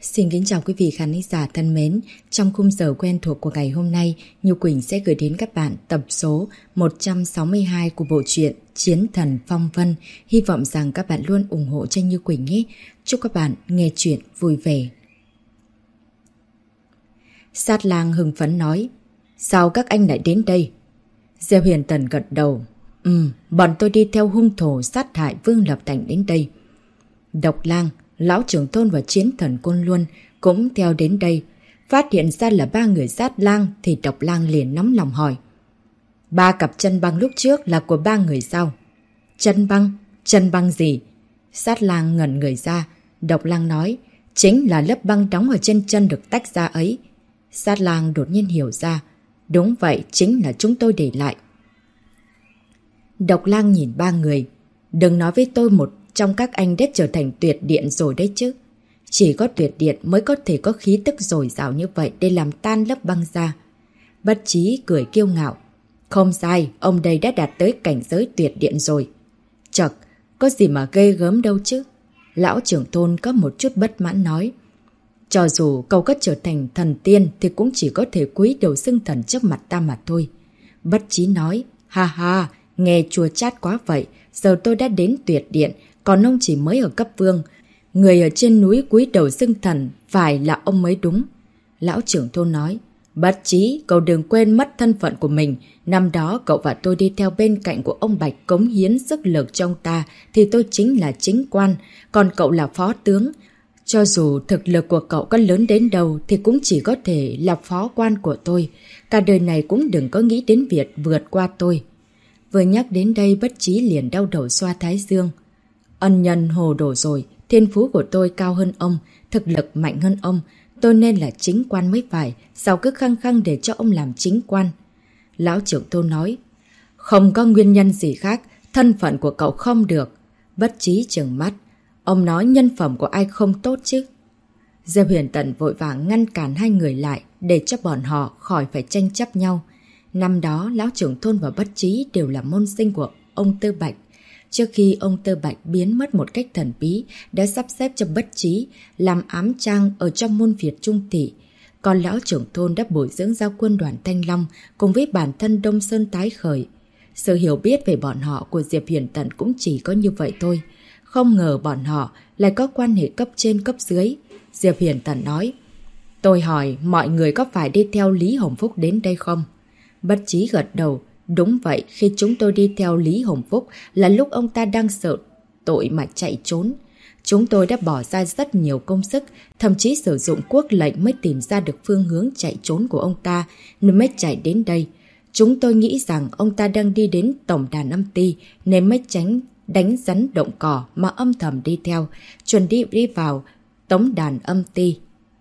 Xin kính chào quý vị khán giả thân mến. Trong khung giờ quen thuộc của ngày hôm nay, Như Quỳnh sẽ gửi đến các bạn tập số 162 của bộ truyện Chiến Thần Phong Vân. Hy vọng rằng các bạn luôn ủng hộ cho Như Quỳnh nhé. Chúc các bạn nghe chuyện vui vẻ. Sát Lang hưng phấn nói: Sao các anh lại đến đây? Diệp Huyền Tần gật đầu: Bọn tôi đi theo hung thủ sát hại Vương Lập Thành đến đây. Độc Lang, Lão trưởng thôn và Chiến Thần Côn Luân cũng theo đến đây. Phát hiện ra là 3 người Sát Lang thì Độc Lang liền nóng lòng hỏi: 3 cặp chân băng lúc trước là của 3 người sao? Chân băng? Chân băng gì? Sát Lang ngẩn người ra. Độc Lang nói: chính là lớp băng đóng ở trên chân được tách ra ấy. Sát Lang đột nhiên hiểu ra: đúng vậy, chính là chúng tôi để lại. Độc Lang nhìn 3 người: đừng nói với tôi một trong các anh đã trở thành tuyệt điện rồi đấy chứ. Chỉ có tuyệt điện mới có thể có khí tức dồi dào như vậy để làm tan lớp băng ra. Bất Chí cười kiêu ngạo: không sai, ông đây đã đạt tới cảnh giới tuyệt điện rồi. Chậc, có gì mà ghê gớm đâu chứ. Lão trưởng thôn có một chút bất mãn nói: cho dù cậu có trở thành thần tiên thì cũng chỉ có thể cúi đầu xưng thần trước mặt ta mà thôi. Bất Chí nói: ha ha, nghe chua chát quá vậy. Giờ tôi đã đến tuyệt điện, còn ông chỉ mới ở cấp vương. Người ở trên núi cúi đầu xưng thần phải là ông mới đúng. Lão trưởng thôn nói: Bất Chí, cậu đừng quên mất thân phận của mình. Năm đó cậu và tôi đi theo bên cạnh của ông Bạch cống hiến sức lực cho ông ta thì tôi chính là chính quan, còn cậu là phó tướng. Cho dù thực lực của cậu có lớn đến đâu thì cũng chỉ có thể là phó quan của tôi. Cả đời này cũng đừng có nghĩ đến việc vượt qua tôi. Vừa nhắc đến đây, Bất Chí liền đau đầu xoa thái dương. Ân nhân hồ đồ rồi, thiên phú của tôi cao hơn ông, thực lực mạnh hơn ông, tôi nên là chính quan mới phải, sao cứ khăng khăng để cho ông làm chính quan? Lão trưởng thôn nói: không có nguyên nhân gì khác, thân phận của cậu không được. Bất Chí trừng mắt: ông nói nhân phẩm của ai không tốt chứ? Diệp Huyền Tần vội vàng ngăn cản hai người lại để cho bọn họ khỏi phải tranh chấp nhau. Năm đó, Lão trưởng thôn và Bất Chí đều là môn sinh của ông Tư Bạch. Trước khi ông Tư Bạch biến mất một cách thần bí, đã sắp xếp cho Bất Chí làm ám trang ở trong môn Việt Trung Thị. Còn Lão trưởng thôn đã bồi dưỡng ra quân đoàn Thanh Long cùng với bản thân Đông Sơn tái khởi. Sự hiểu biết về bọn họ của Diệp Huyền Tần cũng chỉ có như vậy thôi. Không ngờ bọn họ lại có quan hệ cấp trên cấp dưới. Diệp Huyền Tần nói: tôi hỏi mọi người có phải đi theo Lý Hồng Phúc đến đây không? Bất Chí gật đầu: đúng vậy, khi chúng tôi đi theo Lý Hồng Phúc là lúc ông ta đang sợ tội mà chạy trốn. Chúng tôi đã bỏ ra rất nhiều công sức, thậm chí sử dụng quốc lệnh mới tìm ra được phương hướng chạy trốn của ông ta, nên mới chạy đến đây. Chúng tôi nghĩ rằng ông ta đang đi đến tổng đàn âm ty, nên mới tránh đánh rắn động cỏ mà âm thầm đi theo, chuẩn đi vào tổng đàn âm ty.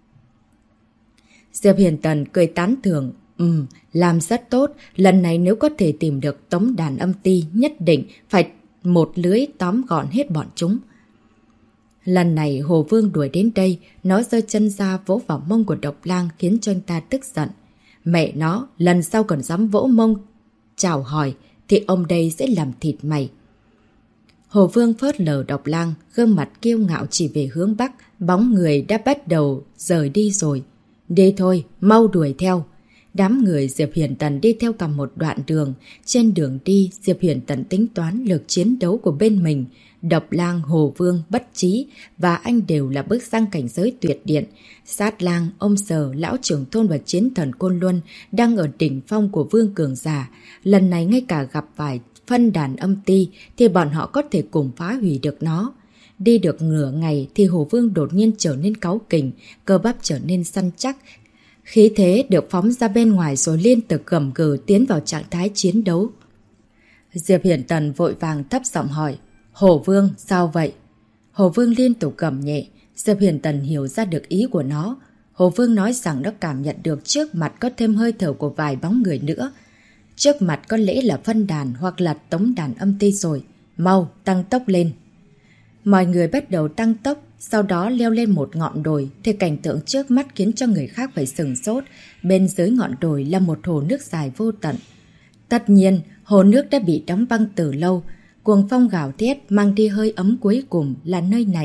Diệp Hiền Tần cười tán thưởng: làm rất tốt, lần này nếu có thể tìm được tổng đàn âm ty nhất định phải một lưới tóm gọn hết bọn chúng. Lần này Hồ Vương đuổi đến đây, nó giơ chân ra vỗ vào mông của Độc Lang khiến cho anh ta tức giận. Mẹ nó, lần sau còn dám vỗ mông chào hỏi thì ông đây sẽ làm thịt mày. Hồ Vương phớt lờ Độc Lang, gương mặt kiêu ngạo chỉ về hướng bắc, bóng người đã bắt đầu rời đi rồi. Đi thôi, mau đuổi theo. Đám người Diệp Huyền Tần đi theo cả một đoạn đường. Trên đường đi, Diệp Huyền Tần tính toán lược chiến đấu của bên mình. Độc Lang, Hồ Vương, Bất Chí và anh đều là bước sang cảnh giới tuyệt điện. Sát Lang, ông Sở, Lão trưởng thôn và Chiến Thần Côn Luân đang ở đỉnh phong của Vương Cường Giả. Lần này ngay cả gặp phải phân đàn âm ty thì bọn họ có thể cùng phá hủy được nó. Đi được nửa ngày thì Hồ Vương đột nhiên trở nên cáu kỉnh, cơ bắp trở nên săn chắc. Khí thế được phóng ra bên ngoài rồi liên tục gầm gừ tiến vào trạng thái chiến đấu. Diệp Hiển Tần vội vàng thấp giọng hỏi: Hồ Vương, sao vậy? Hồ Vương liên tục gầm nhẹ. Diệp Hiển Tần hiểu ra được ý của nó. Hồ Vương nói rằng nó cảm nhận được trước mặt có thêm hơi thở của vài bóng người nữa. Trước mặt có lẽ là phân đàn hoặc là tống đàn âm ty rồi. Mau, tăng tốc lên. Mọi người bắt đầu tăng tốc, sau đó leo lên một ngọn đồi thì cảnh tượng trước mắt khiến cho người khác phải sửng sốt. Bên dưới ngọn đồi là một hồ nước dài vô tận. Tất nhiên, hồ nước đã bị đóng băng từ lâu. Cuồng phong gào thét mang đi hơi ấm cuối cùng là nơi này.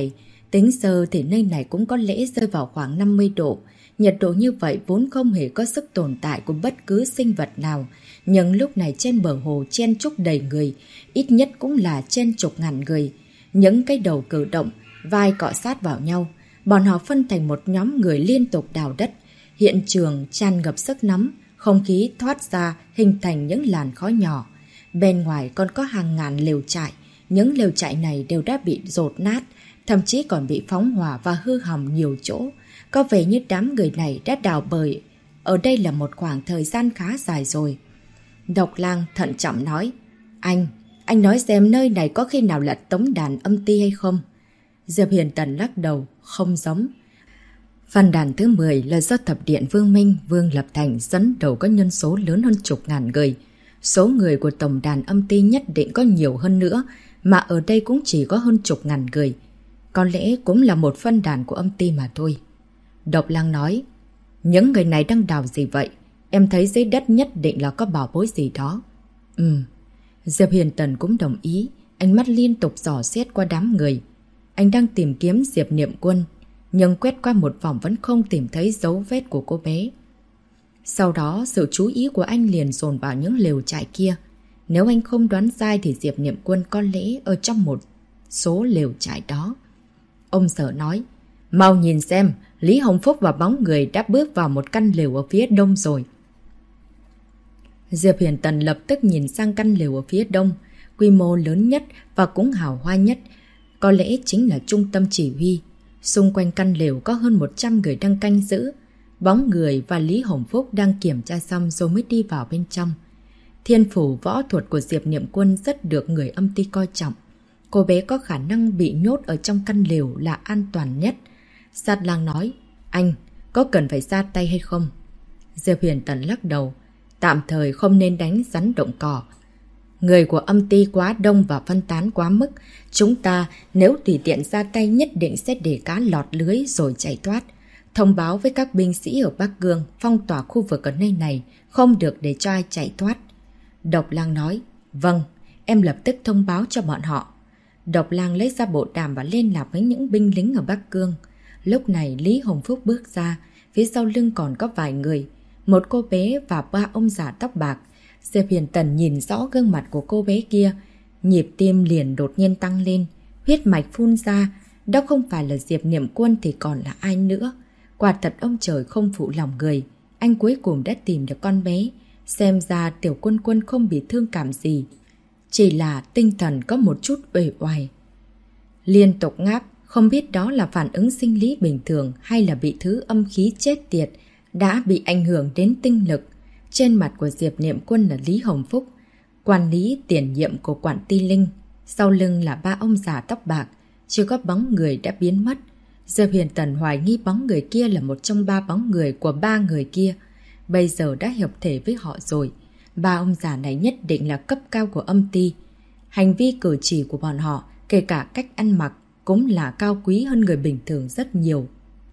Tính sơ thì nơi này cũng có lẽ rơi vào khoảng 50 độ. Nhiệt độ như vậy vốn không hề có sức tồn tại của bất cứ sinh vật nào. Nhưng lúc này trên bờ hồ chen chúc đầy người, ít nhất cũng là trên chục ngàn người. Những cái đầu cử động, vai cọ sát vào nhau. Bọn họ phân thành một nhóm người liên tục đào đất. Hiện trường tràn ngập sức nóng, không khí thoát ra hình thành những làn khói nhỏ. Bên ngoài còn có hàng ngàn lều trại. Những lều trại này đều đã bị dột nát, thậm chí còn bị phóng hỏa và hư hỏng nhiều chỗ. Có vẻ như đám người này đã đào bới ở đây là một khoảng thời gian khá dài rồi. Độc Lang thận trọng nói, anh nói xem nơi này có khi nào là tống đàn âm ti hay không? Diệp Huyền Tần lắc đầu, không giống. Văn đàn thứ 10 là do Thập Điện Vương Minh, Vương Lập Thành dẫn đầu có nhân số lớn hơn chục ngàn người. Số người của tổng đàn âm ti nhất định có nhiều hơn nữa, mà ở đây cũng chỉ có hơn chục ngàn người. Có lẽ cũng là một phân đàn của âm ti mà thôi. Độc Lang nói, những người này đang đào gì vậy? Em thấy dưới đất nhất định là có bảo bối gì đó. Diệp Huyền Tần cũng đồng ý, ánh mắt liên tục dò xét qua đám người. Anh đang tìm kiếm Diệp Niệm Quân, nhưng quét qua một vòng vẫn không tìm thấy dấu vết của cô bé. Sau đó, sự chú ý của anh liền dồn vào những lều trại kia. Nếu anh không đoán sai thì Diệp Niệm Quân có lẽ ở trong một số lều trại đó. Ông Sở nói, mau nhìn xem, Lý Hồng Phúc và bóng người đã bước vào một căn lều ở phía đông rồi. Diệp Huyền Tần lập tức nhìn sang căn lều ở phía đông, quy mô lớn nhất và cũng hào hoa nhất, có lẽ chính là trung tâm chỉ huy. Xung quanh căn lều có hơn 100 người đang canh giữ. Bóng người và Lý Hồng Phúc đang kiểm tra xong rồi mới đi vào bên trong. Thiên phủ võ thuật của Diệp Niệm Quân rất được người âm ti coi trọng. Cô bé có khả năng bị nhốt ở trong căn lều là an toàn nhất. Sát Lang nói, anh, có cần phải ra tay hay không? Diệp Huyền Tần lắc đầu, tạm thời không nên đánh rắn động cỏ. Người của âm ti quá đông và phân tán quá mức. Chúng ta nếu tùy tiện ra tay nhất định sẽ để cá lọt lưới rồi chạy thoát. Thông báo với các binh sĩ ở Bắc Cương phong tỏa khu vực ở nơi này, không được để cho ai chạy thoát. Độc Lang nói, vâng, em lập tức thông báo cho bọn họ. Độc Lang lấy ra bộ đàm và liên lạc với những binh lính ở Bắc Cương. Lúc này Lý Hồng Phúc bước ra, phía sau lưng còn có vài người, một cô bé và 3 ông già tóc bạc. Diệp Huyền Tần nhìn rõ gương mặt của cô bé kia, nhịp tim liền đột nhiên tăng lên, huyết mạch phun ra. Đó không phải là Diệp Niệm Quân thì còn là ai nữa? Quả thật ông trời không phụ lòng người, anh cuối cùng đã tìm được con bé. Xem ra Tiểu Quân Quân không bị thương cảm gì, chỉ là tinh thần có một chút uể oải. Liên tục ngáp, không biết đó là phản ứng sinh lý bình thường hay là bị thứ âm khí chết tiệt đã bị ảnh hưởng đến tinh lực. Trên mặt của Diệp Niệm Quân là Lý Hồng Phúc, quản lý tiền nhiệm của Quản Ti Linh. Sau lưng là 3 ông già tóc bạc, chưa có bóng người đã biến mất. Diệp Huyền Tần hoài nghi bóng người kia là một trong 3 bóng người của 3 người kia. Bây giờ đã hợp thể với họ rồi. 3 ông già này nhất định là cấp cao của âm ti. Hành vi cử chỉ của bọn họ, kể cả cách ăn mặc, cũng là cao quý hơn người bình thường rất nhiều.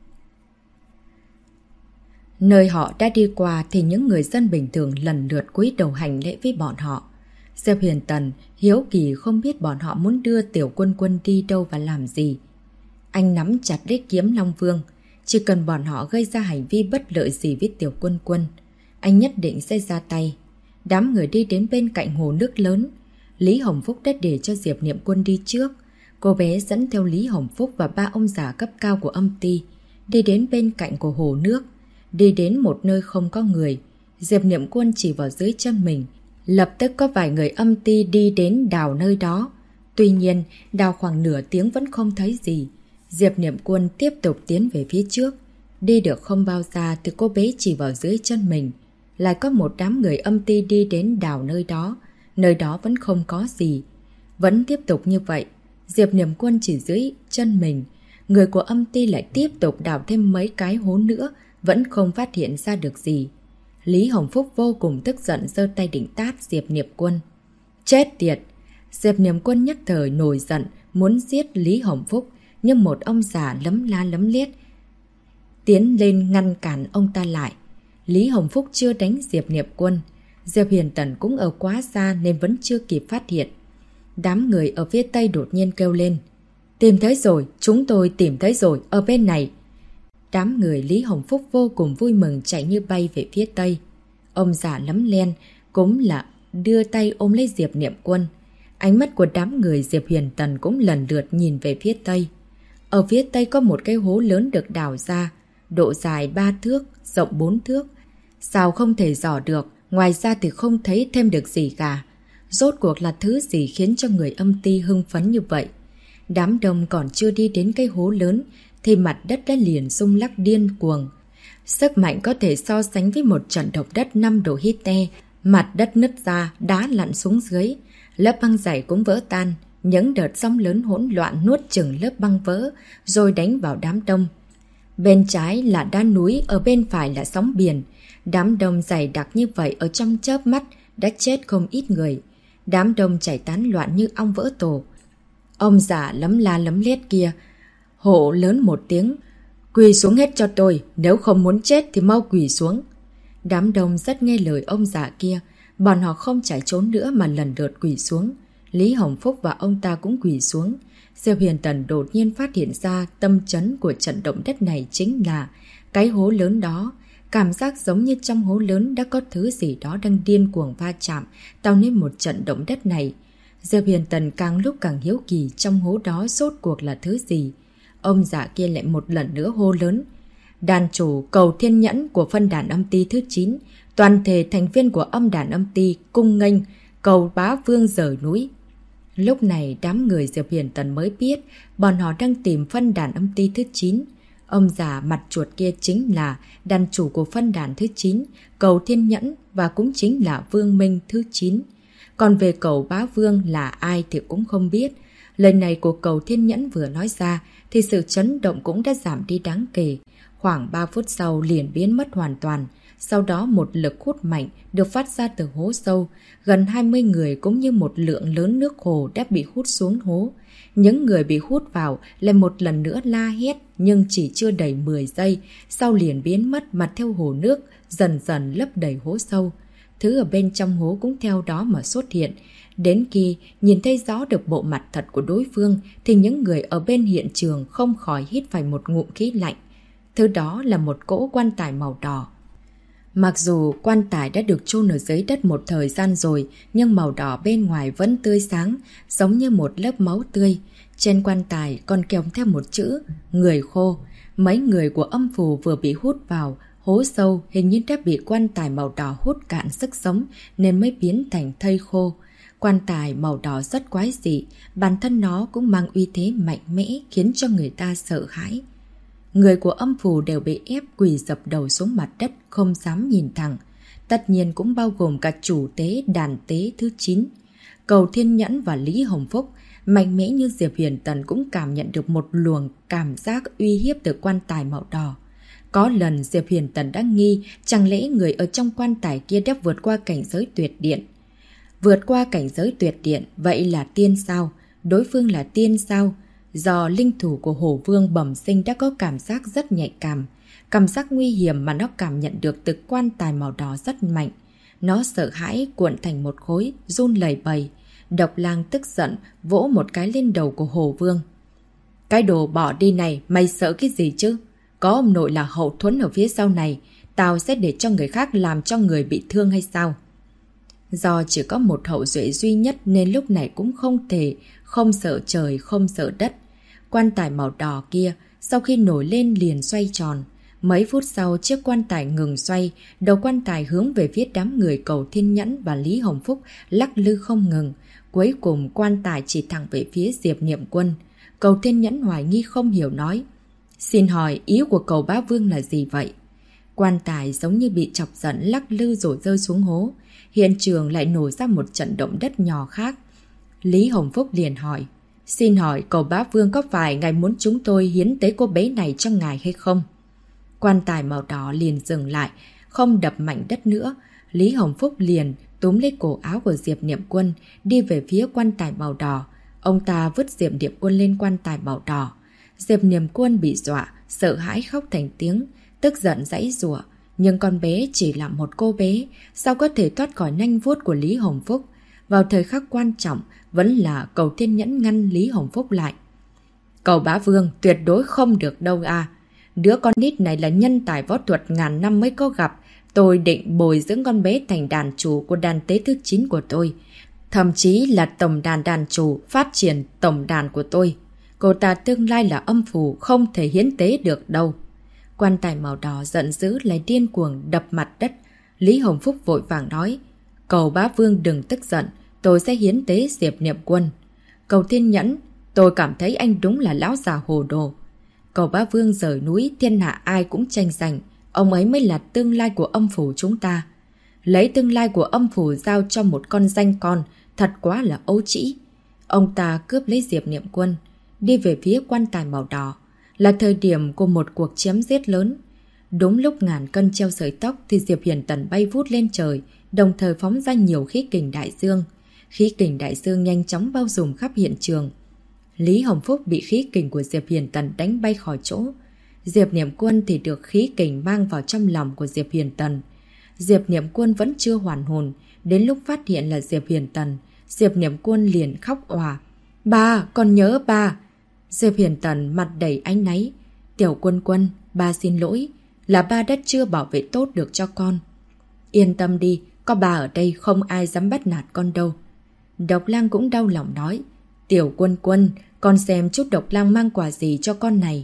Nơi họ đã đi qua thì những người dân bình thường lần lượt cúi đầu hành lễ với bọn họ. Diệp Huyền Tần hiếu kỳ không biết bọn họ muốn đưa Tiểu Quân Quân đi đâu và làm gì. Anh nắm chặt lấy kiếm Long Vương, chỉ cần bọn họ gây ra hành vi bất lợi gì với Tiểu Quân Quân, anh nhất định sẽ ra tay. Đám người đi đến bên cạnh hồ nước lớn. Lý Hồng Phúc đã để cho Diệp Niệm Quân đi trước. Cô bé dẫn theo Lý Hồng Phúc và 3 ông già cấp cao của âm ti, đi đến bên cạnh của hồ nước. Đi đến một nơi không có người, Diệp Niệm Quân chỉ vào dưới chân mình. Lập tức có vài người âm ti đi đến đào nơi đó. Tuy nhiên, đào khoảng nửa tiếng vẫn không thấy gì. Diệp Niệm Quân tiếp tục tiến về phía trước. Đi được không bao xa thì cô bé chỉ vào dưới chân mình. Lại có một đám người âm ti đi đến đào nơi đó. Nơi đó vẫn không có gì. Vẫn tiếp tục như vậy. Diệp Niệm Quân chỉ dưới chân mình. Người của âm ti lại tiếp tục đào thêm mấy cái hố nữa, vẫn không phát hiện ra được gì. Lý Hồng Phúc vô cùng tức giận, giơ tay định tát Diệp Niệm Quân. Chết tiệt! Diệp Niệm Quân nhất thời nổi giận, muốn giết Lý Hồng Phúc, nhưng một ông già lấm la lấm liết tiến lên ngăn cản ông ta lại. Lý Hồng Phúc chưa đánh Diệp Niệm Quân. Diệp Huyền Tần cũng ở quá xa nên vẫn chưa kịp phát hiện. Đám người ở phía tây đột nhiên kêu lên. Tìm thấy rồi, chúng tôi tìm thấy rồi, ở bên này. Đám người Lý Hồng Phúc vô cùng vui mừng chạy như bay về phía tây. Ông già Lấm Len cũng là đưa tay ôm lấy Diệp Niệm Quân. Ánh mắt của đám người Diệp Huyền Tần cũng lần lượt nhìn về phía tây. Ở phía tây có một cái hố lớn được đào ra, độ dài 3 thước, rộng 4 thước. Sao không thể dò được, ngoài ra thì không thấy thêm được gì cả. Rốt cuộc là thứ gì khiến cho người âm ti hưng phấn như vậy? Đám đông còn chưa đi đến cái hố lớn thì mặt đất đã liền rung lắc điên cuồng. Sức mạnh có thể so sánh với một trận động đất 5 độ Richter. Mặt đất nứt ra, đá lặn xuống dưới. Lớp băng dày cũng vỡ tan. Những đợt sóng lớn hỗn loạn nuốt chửng lớp băng vỡ rồi đánh vào đám đông. Bên trái là đá núi, ở bên phải là sóng biển. Đám đông dày đặc như vậy ở trong chớp mắt đã chết không ít người. Đám đông chảy tán loạn như ong vỡ tổ. Ông già lấm la lấm lét kia hô lớn một tiếng: "Quỳ xuống hết cho tôi, nếu không muốn chết thì mau quỳ xuống." Đám đông rất nghe lời ông già kia, bọn họ không chạy trốn nữa mà lần lượt quỳ xuống. Lý Hồng Phúc và ông ta cũng quỳ xuống. Diệp Huyền Tần đột nhiên phát hiện ra tâm chấn của trận động đất này chính là cái hố lớn đó. Cảm giác giống như trong hố lớn đã có thứ gì đó đang điên cuồng va chạm, tạo nên một trận động đất này. Diệp Huyền Tần càng lúc càng hiếu kỳ trong hố đó rốt cuộc là thứ gì. Ông già kia lại một lần nữa hô lớn: "Đàn chủ cầu thiên nhẫn của phân đàn âm ti thứ 9, toàn thể thành viên của âm đàn âm ti cung nghênh cầu bá vương rời núi." Lúc này đám người Diệp Huyền Tần mới biết bọn họ đang tìm phân đàn âm ti thứ 9. Ông già mặt chuột kia chính là đàn chủ của phân đàn thứ 9, cầu thiên nhẫn, và cũng chính là Vương Minh thứ 9. Còn về cầu bá vương là ai thì cũng không biết. Lời này của cầu thiên nhẫn vừa nói ra thì sự chấn động cũng đã giảm đi đáng kể. Khoảng 3 phút sau liền biến mất hoàn toàn. Sau đó một lực hút mạnh được phát ra từ hố sâu. Gần 20 người cũng như một lượng lớn nước hồ đã bị hút xuống hố. Những người bị hút vào lại một lần nữa la hét, nhưng chỉ chưa đầy 10 giây, sau liền biến mất mặt theo hồ nước, dần dần lấp đầy hố sâu. Thứ ở bên trong hố cũng theo đó mà xuất hiện. Đến khi nhìn thấy rõ được bộ mặt thật của đối phương thì những người ở bên hiện trường không khỏi hít phải một ngụm khí lạnh. Thứ đó là một cỗ quan tài màu đỏ. Mặc dù quan tài đã được chôn ở dưới đất một thời gian rồi, nhưng màu đỏ bên ngoài vẫn tươi sáng, giống như một lớp máu tươi. Trên quan tài còn kèm theo một chữ: người khô. Mấy người của âm phù vừa bị hút vào hố sâu hình như đã bị quan tài màu đỏ hút cạn sức sống nên mới biến thành thây khô. Quan tài màu đỏ rất quái dị, bản thân nó cũng mang uy thế mạnh mẽ khiến cho người ta sợ hãi. Người của âm phù đều bị ép quỳ dập đầu xuống mặt đất, không dám nhìn thẳng. Tất nhiên cũng bao gồm cả chủ tế đàn tế thứ 9. Cầu Thiên Nhẫn và Lý Hồng Phúc, mạnh mẽ như Diệp Huyền Tần cũng cảm nhận được một luồng cảm giác uy hiếp từ quan tài màu đỏ. Có lần Diệp Huyền Tần đã nghi chẳng lẽ người ở trong quan tài kia đã vượt qua cảnh giới tuyệt điện. Vượt qua cảnh giới tuyệt điện, vậy là tiên sao? Đối phương là tiên sao? Do linh thủ của Hổ Vương bẩm sinh đã có cảm giác rất nhạy cảm. Cảm giác nguy hiểm mà nó cảm nhận được từ quan tài màu đỏ rất mạnh. Nó sợ hãi cuộn thành một khối, run lẩy bẩy. Độc Lang tức giận vỗ một cái lên đầu của Hổ Vương. Cái đồ bỏ đi này, mày sợ cái gì chứ? Có ông nội là hậu thuẫn ở phía sau này, tao sẽ để cho người khác làm cho người bị thương hay sao? Do chỉ có một hậu duệ duy nhất nên lúc này cũng không thể không sợ trời không sợ đất. Quan tài màu đỏ kia sau khi nổi lên liền xoay tròn. Mấy phút sau chiếc quan tài ngừng xoay, đầu quan tài hướng về phía đám người Cầu Thiên Nhẫn và Lý Hồng Phúc lắc lư không ngừng. Cuối cùng quan tài chỉ thẳng về phía Diệp Niệm Quân. Cầu Thiên Nhẫn hoài nghi không hiểu nói: "Xin hỏi ý của Cầu Bá Vương là gì vậy?" Quan tài giống như bị chọc giận lắc lư rồi rơi xuống hố. Hiện trường lại nổi ra một trận động đất nhỏ khác. Lý Hồng Phúc liền hỏi: "Xin hỏi Cầu Bá Vương có phải ngài muốn chúng tôi hiến tế cô bé này cho ngài hay không?" Quan tài màu đỏ liền dừng lại, không đập mạnh đất nữa. Lý Hồng Phúc liền túm lấy cổ áo của Diệp Niệm Quân, đi về phía quan tài màu đỏ. Ông ta vứt Diệp Niệm Quân lên quan tài màu đỏ. Diệp Niệm Quân bị dọa, sợ hãi khóc thành tiếng, tức giận giãy giụa. Nhưng con bé chỉ là một cô bé, sao có thể thoát khỏi nanh vuốt của Lý Hồng Phúc? Vào thời khắc quan trọng, vẫn là Cầu Thiên Nhẫn ngăn Lý Hồng Phúc lại. Cầu bá vương tuyệt đối không được đâu à. Đứa con nít này là nhân tài võ thuật ngàn năm mới có gặp. Tôi định bồi dưỡng con bé thành đàn chủ của đàn tế thứ 9 của tôi. Thậm chí là tổng đàn đàn chủ phát triển tổng đàn của tôi. Cô ta tương lai là âm phủ, không thể hiến tế được đâu. Quan tài màu đỏ giận dữ lại điên cuồng đập mặt đất. Lý Hồng Phúc vội vàng nói, cầu bá vương đừng tức giận, tôi sẽ hiến tế Diệp Niệm Quân. Cầu Thiên Nhẫn, tôi cảm thấy anh đúng là lão già hồ đồ. Cầu bá vương rời núi, thiên hạ ai cũng tranh giành, ông ấy mới là tương lai của âm phủ chúng ta. Lấy tương lai của âm phủ giao cho một con danh con, thật quá là ấu trĩ. Ông ta cướp lấy Diệp Niệm Quân, đi về phía quan tài màu đỏ. Là thời điểm của một cuộc chém giết lớn. Đúng lúc ngàn cân treo sợi tóc thì Diệp Hiền Tần bay vút lên trời, đồng thời phóng ra nhiều khí kình đại dương. Khí kình đại dương nhanh chóng bao trùm khắp hiện trường. Lý Hồng Phúc bị khí kình của Diệp Hiền Tần đánh bay khỏi chỗ. Diệp Niệm Quân thì được khí kình mang vào trong lòng của Diệp Hiền Tần. Diệp Niệm Quân vẫn chưa hoàn hồn, đến lúc phát hiện là Diệp Hiền Tần, Diệp Niệm Quân liền khóc òa. Ba, con nhớ ba. Diệp Hiền Tần mặt đầy áy náy. Tiểu Quân Quân, ba xin lỗi, là ba đã chưa bảo vệ tốt được cho con. Yên tâm đi, có ba ở đây không ai dám bắt nạt con đâu. Độc Lang cũng đau lòng nói, Tiểu Quân Quân, con xem chút Độc Lang mang quà gì cho con này.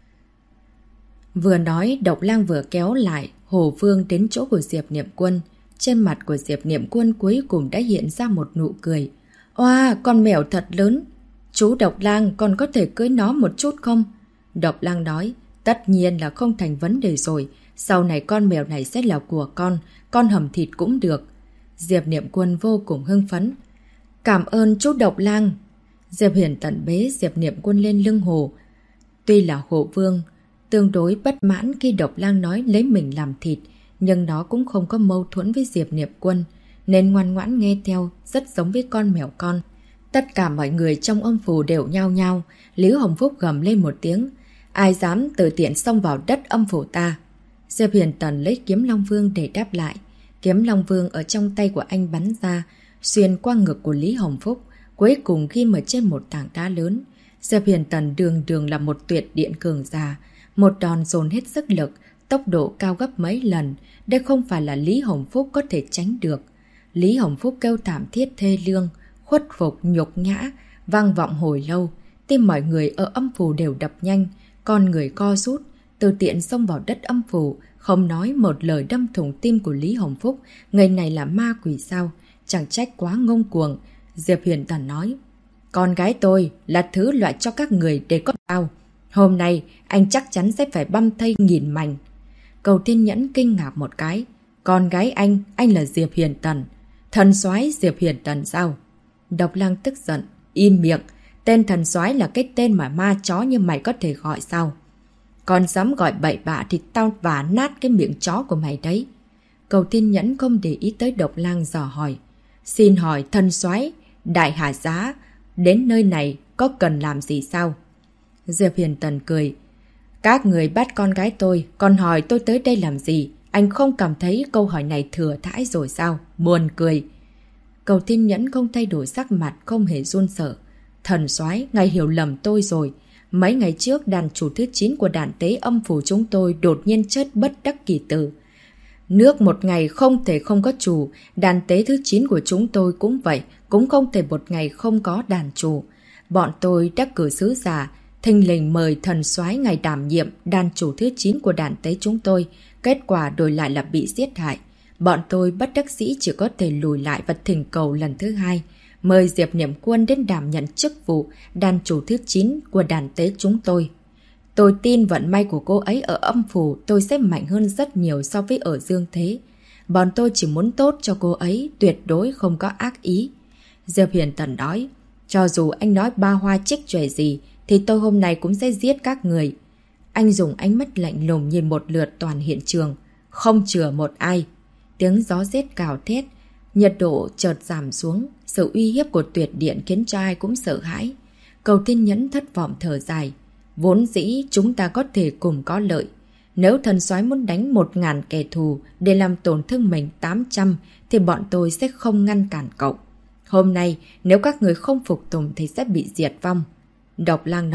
Vừa nói, Độc Lang vừa kéo lại Hồ Vương đến chỗ của Diệp Niệm Quân. Trên mặt của Diệp Niệm Quân cuối cùng đã hiện ra một nụ cười. Oa, con mèo thật lớn. Chú Độc Lang, con có thể cưới nó một chút không? Độc Lang nói, tất nhiên là không thành vấn đề rồi. Sau này con mèo này sẽ là của con hầm thịt cũng được. Diệp Niệm Quân vô cùng hưng phấn. Cảm ơn chú Độc Lang. Diệp Hiền Tần bế Diệp Niệm Quân lên lưng hồ. Tuy là Hồ Vương tương đối bất mãn khi Độc Lang nói lấy mình làm thịt, nhưng nó cũng không có mâu thuẫn với Diệp Niệm Quân, nên ngoan ngoãn nghe theo, rất giống với con mèo con. Tất cả mọi người trong âm phủ đều nhao nhao. Lý Hồng Phúc gầm lên một tiếng, ai dám tự tiện xông vào đất âm phủ ta. Diệp Hiền Tần lấy kiếm Long Vương để đáp lại. Kiếm Long Vương ở trong tay của anh bắn ra, xuyên qua ngực của Lý Hồng Phúc, cuối cùng ghim ở trên một tảng đá lớn. Diệp Hiền Tần đường đường là một tuyệt điện cường giả, một đòn dồn hết sức lực, tốc độ cao gấp mấy lần, đây không phải là Lý Hồng Phúc có thể tránh được. Lý Hồng Phúc kêu thảm thiết thê lương, khuất phục nhục nhã, vang vọng hồi lâu. Tim mọi người ở âm phủ đều đập nhanh, con người co rút, từ tiện xông vào đất âm phủ, không nói một lời đâm thủng tim của Lý Hồng Phúc. Người này là ma quỷ sao? Chẳng trách quá ngông cuồng. Diệp Hiền Tần nói, con gái tôi là thứ loại cho các người để có bao. Hôm nay anh chắc chắn sẽ phải băm thây nghìn mảnh. Cầu Thiên Nhẫn kinh ngạc một cái. Con gái anh là Diệp Hiền Tần. Thần soái Diệp Hiền Tần sao? Độc Lang tức giận, im miệng. Tên thần soái là cái tên mà ma chó như mày có thể gọi sao? Còn dám gọi bậy bạ thì tao vả nát cái miệng chó của mày đấy. Cầu Thiên Nhẫn không để ý tới Độc Lang dò hỏi. Xin hỏi thần soái, Đại Hà Giá đến nơi này có cần làm gì sao? Diệp Hiền Tần cười. Các người bắt con gái tôi, còn hỏi tôi tới đây làm gì? Anh không cảm thấy câu hỏi này thừa thãi rồi sao? Buồn cười. Cầu Thiên Nhẫn không thay đổi sắc mặt, không hề run sợ. Thần soái, ngài hiểu lầm tôi rồi. Mấy ngày trước, đàn chủ thứ 9 của đàn tế âm phủ chúng tôi đột nhiên chết bất đắc kỳ tử. Nước một ngày không thể không có chủ, đàn tế thứ 9 của chúng tôi cũng vậy, cũng không thể một ngày không có đàn chủ. Bọn tôi đã cử sứ giả, thình lình mời thần soái ngài đảm nhiệm đàn chủ thứ 9 của đàn tế chúng tôi, kết quả đổi lại là bị giết hại. Bọn tôi bất đắc dĩ chỉ có thể lùi lại và thỉnh cầu lần thứ hai, mời Diệp Niệm Quân đến đảm nhận chức vụ đàn chủ thứ 9 của đàn tế chúng tôi. Tôi tin vận may của cô ấy ở âm phủ tôi sẽ mạnh hơn rất nhiều so với ở dương thế. Bọn tôi chỉ muốn tốt cho cô ấy, tuyệt đối không có ác ý. Diệp Hiền Tần nói, cho dù anh nói ba hoa trích chòe gì, thì tôi hôm nay cũng sẽ giết các người. Anh dùng ánh mắt lạnh lùng nhìn một lượt toàn hiện trường, không chừa một ai. Tiếng gió rét cào thét, nhiệt độ chợt giảm xuống, sự uy hiếp của tuyệt điện khiến cho ai cũng sợ hãi. Cầu Thiên Nhẫn thất vọng thở dài. Vốn dĩ chúng ta có thể cùng có lợi. Nếu thần soái muốn đánh 1000 kẻ thù để làm tổn thương mình 800 thì bọn tôi sẽ không ngăn cản cậu. Hôm nay nếu các người không phục tùng thì sẽ bị diệt vong. Độc Lang nói,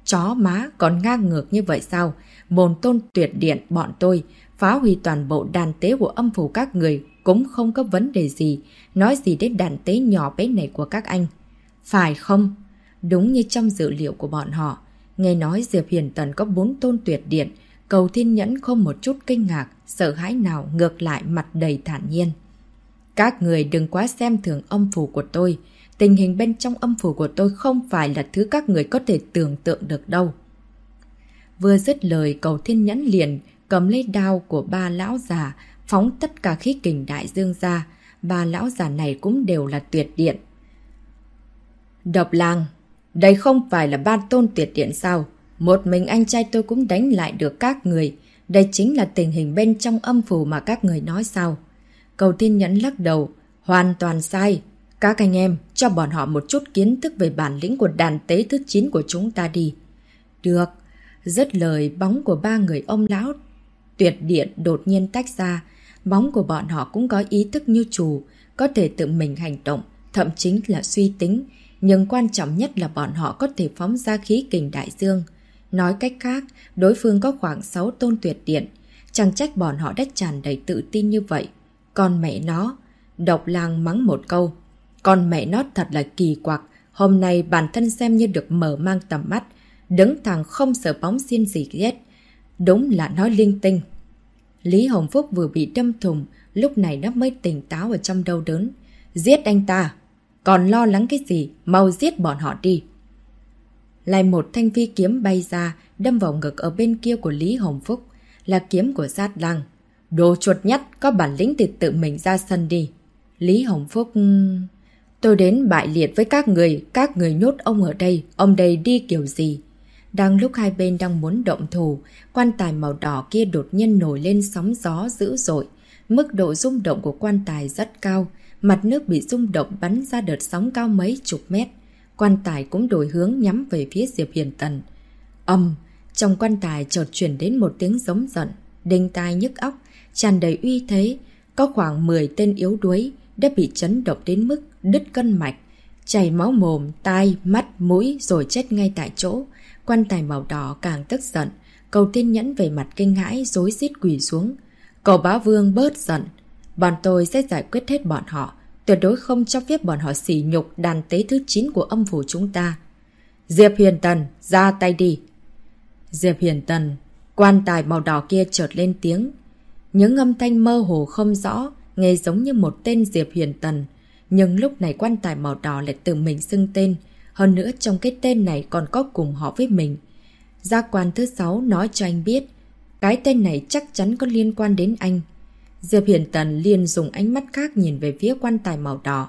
Chó má còn ngang ngược như vậy sao? Bồn tôn tuyệt điện bọn tôi phá hủy toàn bộ đàn tế của âm phủ các người cũng không có vấn đề gì. Nói gì đến đàn tế nhỏ bé này của các anh? Phải không? Đúng như trong dữ liệu của bọn họ. Nghe nói Diệp Hiền Tần có 4 tôn tuyệt điện. Cầu Thiên Nhẫn không một chút kinh ngạc, sợ hãi nào, ngược lại mặt đầy thản nhiên. Các người đừng quá xem thường âm phủ của tôi. Tình hình bên trong âm phủ của tôi không phải là thứ các người có thể tưởng tượng được đâu. Vừa dứt lời, Cầu Thiên Nhẫn liền cầm lấy đao của ba lão già, phóng tất cả khí kình đại dương ra. Ba lão già này cũng đều là tuyệt điện. Độc Lang, đây không phải là 3 tôn tuyệt điện sao? Một mình anh trai tôi cũng đánh lại được các người. Đây chính là tình hình bên trong âm phủ mà các người nói sao? Cầu Thiên Nhẫn lắc đầu. Hoàn toàn sai. Các anh em, cho bọn họ một chút kiến thức về bản lĩnh của đàn tế thứ 9 của chúng ta đi. Được. Dứt lời, bóng của 3 người ông lão tuyệt điện đột nhiên tách ra. Bóng của bọn họ cũng có ý thức như chủ, có thể tự mình hành động, thậm chí là suy tính. Nhưng quan trọng nhất là bọn họ có thể phóng ra khí kình đại dương. Nói cách khác, đối phương có khoảng 6 tôn tuyệt điện. Chẳng trách bọn họ đã tràn đầy tự tin như vậy. Còn mẹ nó, Độc Lang mắng một câu. Còn mẹ nó thật là kỳ quặc. Hôm nay bản thân xem như được mở mang tầm mắt. Đứng thẳng không sợ bóng xiên gì ghét. Đúng là nói linh tinh. Lý Hồng Phúc vừa bị đâm thùng, lúc này nó mới tỉnh táo ở trong đau đớn. Giết anh ta! Còn lo lắng cái gì? Mau giết bọn họ đi! Lại một thanh phi kiếm bay ra, đâm vào ngực ở bên kia của Lý Hồng Phúc. Là kiếm của Sát Lang. Đồ chuột nhắt, có bản lĩnh thì tự mình ra sân đi. Lý Hồng Phúc... Tôi đến bại liệt với các người nhốt ông ở đây, ông đây đi kiểu gì? Đang lúc hai bên đang muốn động thủ, quan tài màu đỏ kia đột nhiên nổi lên sóng gió dữ dội. Mức độ rung động của quan tài rất cao, mặt nước bị rung động bắn ra đợt sóng cao mấy chục mét. Quan tài cũng đổi hướng nhắm về phía Diệp Hiền Tần. Trong quan tài chợt chuyển đến một tiếng giống giận, đinh tai nhức óc, tràn đầy uy thế. Có khoảng 10 tên yếu đuối đã bị chấn động đến mức đứt cân mạch, chảy máu mồm, tai, mắt, mũi rồi chết ngay tại chỗ. Quan tài màu đỏ càng tức giận, Cầu Thiên Nhẫn về mặt kinh hãi rối rít quỳ xuống. Cầu Bá Vương bớt giận, bọn tôi sẽ giải quyết hết bọn họ, tuyệt đối không cho phép bọn họ sỉ nhục đàn tế thứ 9 của âm phủ chúng ta. Diệp Hiền Tần, ra tay đi! Diệp Hiền Tần, quan tài màu đỏ kia chợt lên tiếng. Những âm thanh mơ hồ không rõ, nghe giống như một tên Diệp Hiền Tần. Nhưng lúc này quan tài màu đỏ lại tự mình xưng tên. Hơn nữa trong cái tên này còn có cùng họ với mình. Giác quan thứ 6 nói cho anh biết, cái tên này chắc chắn có liên quan đến anh. Diệp Hiền Tần liền dùng ánh mắt khác nhìn về phía quan tài màu đỏ.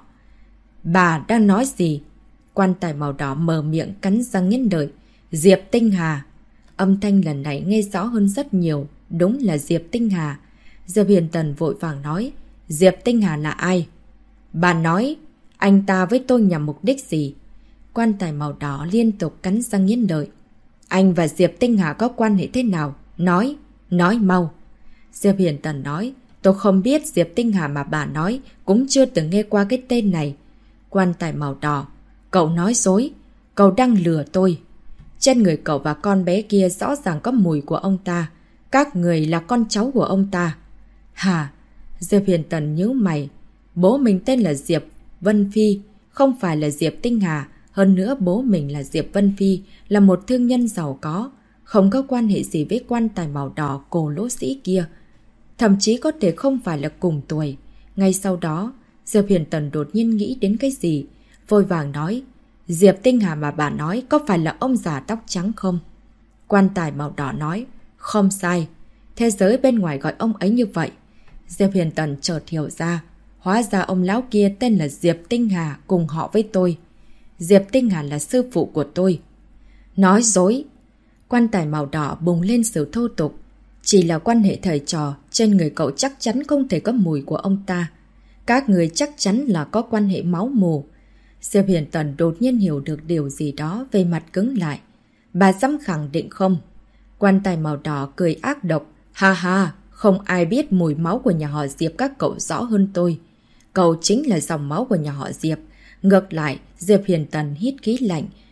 Bà đang nói gì? Quan tài màu đỏ mở miệng cắn răng nghiến lợi. Diệp Tinh Hà. Âm thanh lần này nghe rõ hơn rất nhiều. Đúng là Diệp Tinh Hà. Diệp Hiền Tần vội vàng nói. Diệp Tinh Hà là ai? Bà nói, anh ta với tôi nhằm mục đích gì? Quan tài màu đỏ liên tục cắn răng nghiến lợi. Anh và Diệp Tinh Hà có quan hệ thế nào? Nói mau. Diệp Hiền Tần nói, tôi không biết Diệp Tinh Hà mà bà nói, cũng chưa từng nghe qua cái tên này. Quan tài màu đỏ, cậu nói dối, cậu đang lừa tôi. Trên người cậu và con bé kia rõ ràng có mùi của ông ta. Các người là con cháu của ông ta. Hả? Diệp Hiền Tần nhíu mày. Bố mình tên là Diệp Vân Phi, không phải là Diệp Tinh Hà. Hơn nữa bố mình là Diệp Vân Phi, là một thương nhân giàu có, không có quan hệ gì với quan tài màu đỏ cổ lỗ sĩ kia. Thậm chí có thể không phải là cùng tuổi. Ngay sau đó, Diệp Hiền Tần đột nhiên nghĩ đến cái gì, vội vàng nói. Diệp Tinh Hà mà bà nói có phải là ông già tóc trắng không? Quan tài màu đỏ nói. Không sai. Thế giới bên ngoài gọi ông ấy như vậy. Diệp Hiền Tần chợt hiểu ra. Hóa ra ông lão kia tên là Diệp Tinh Hà, cùng họ với tôi. Diệp Tinh Hà là sư phụ của tôi. Nói dối. Quan tài màu đỏ bùng lên sự thô tục. Chỉ là quan hệ thầy trò, trên người cậu chắc chắn không thể có mùi của ông ta. Các người chắc chắn là có quan hệ máu mù. Diệp Hiền Tần đột nhiên hiểu được điều gì đó, về mặt cứng lại. Bà dám khẳng định không? Quan tài màu đỏ cười ác độc. Ha ha, không ai biết mùi máu của nhà họ Diệp các cậu rõ hơn tôi. Cậu chính là dòng máu của nhà họ Diệp. Ngược lại, Diệp Hiền Tần hít khí lạnh.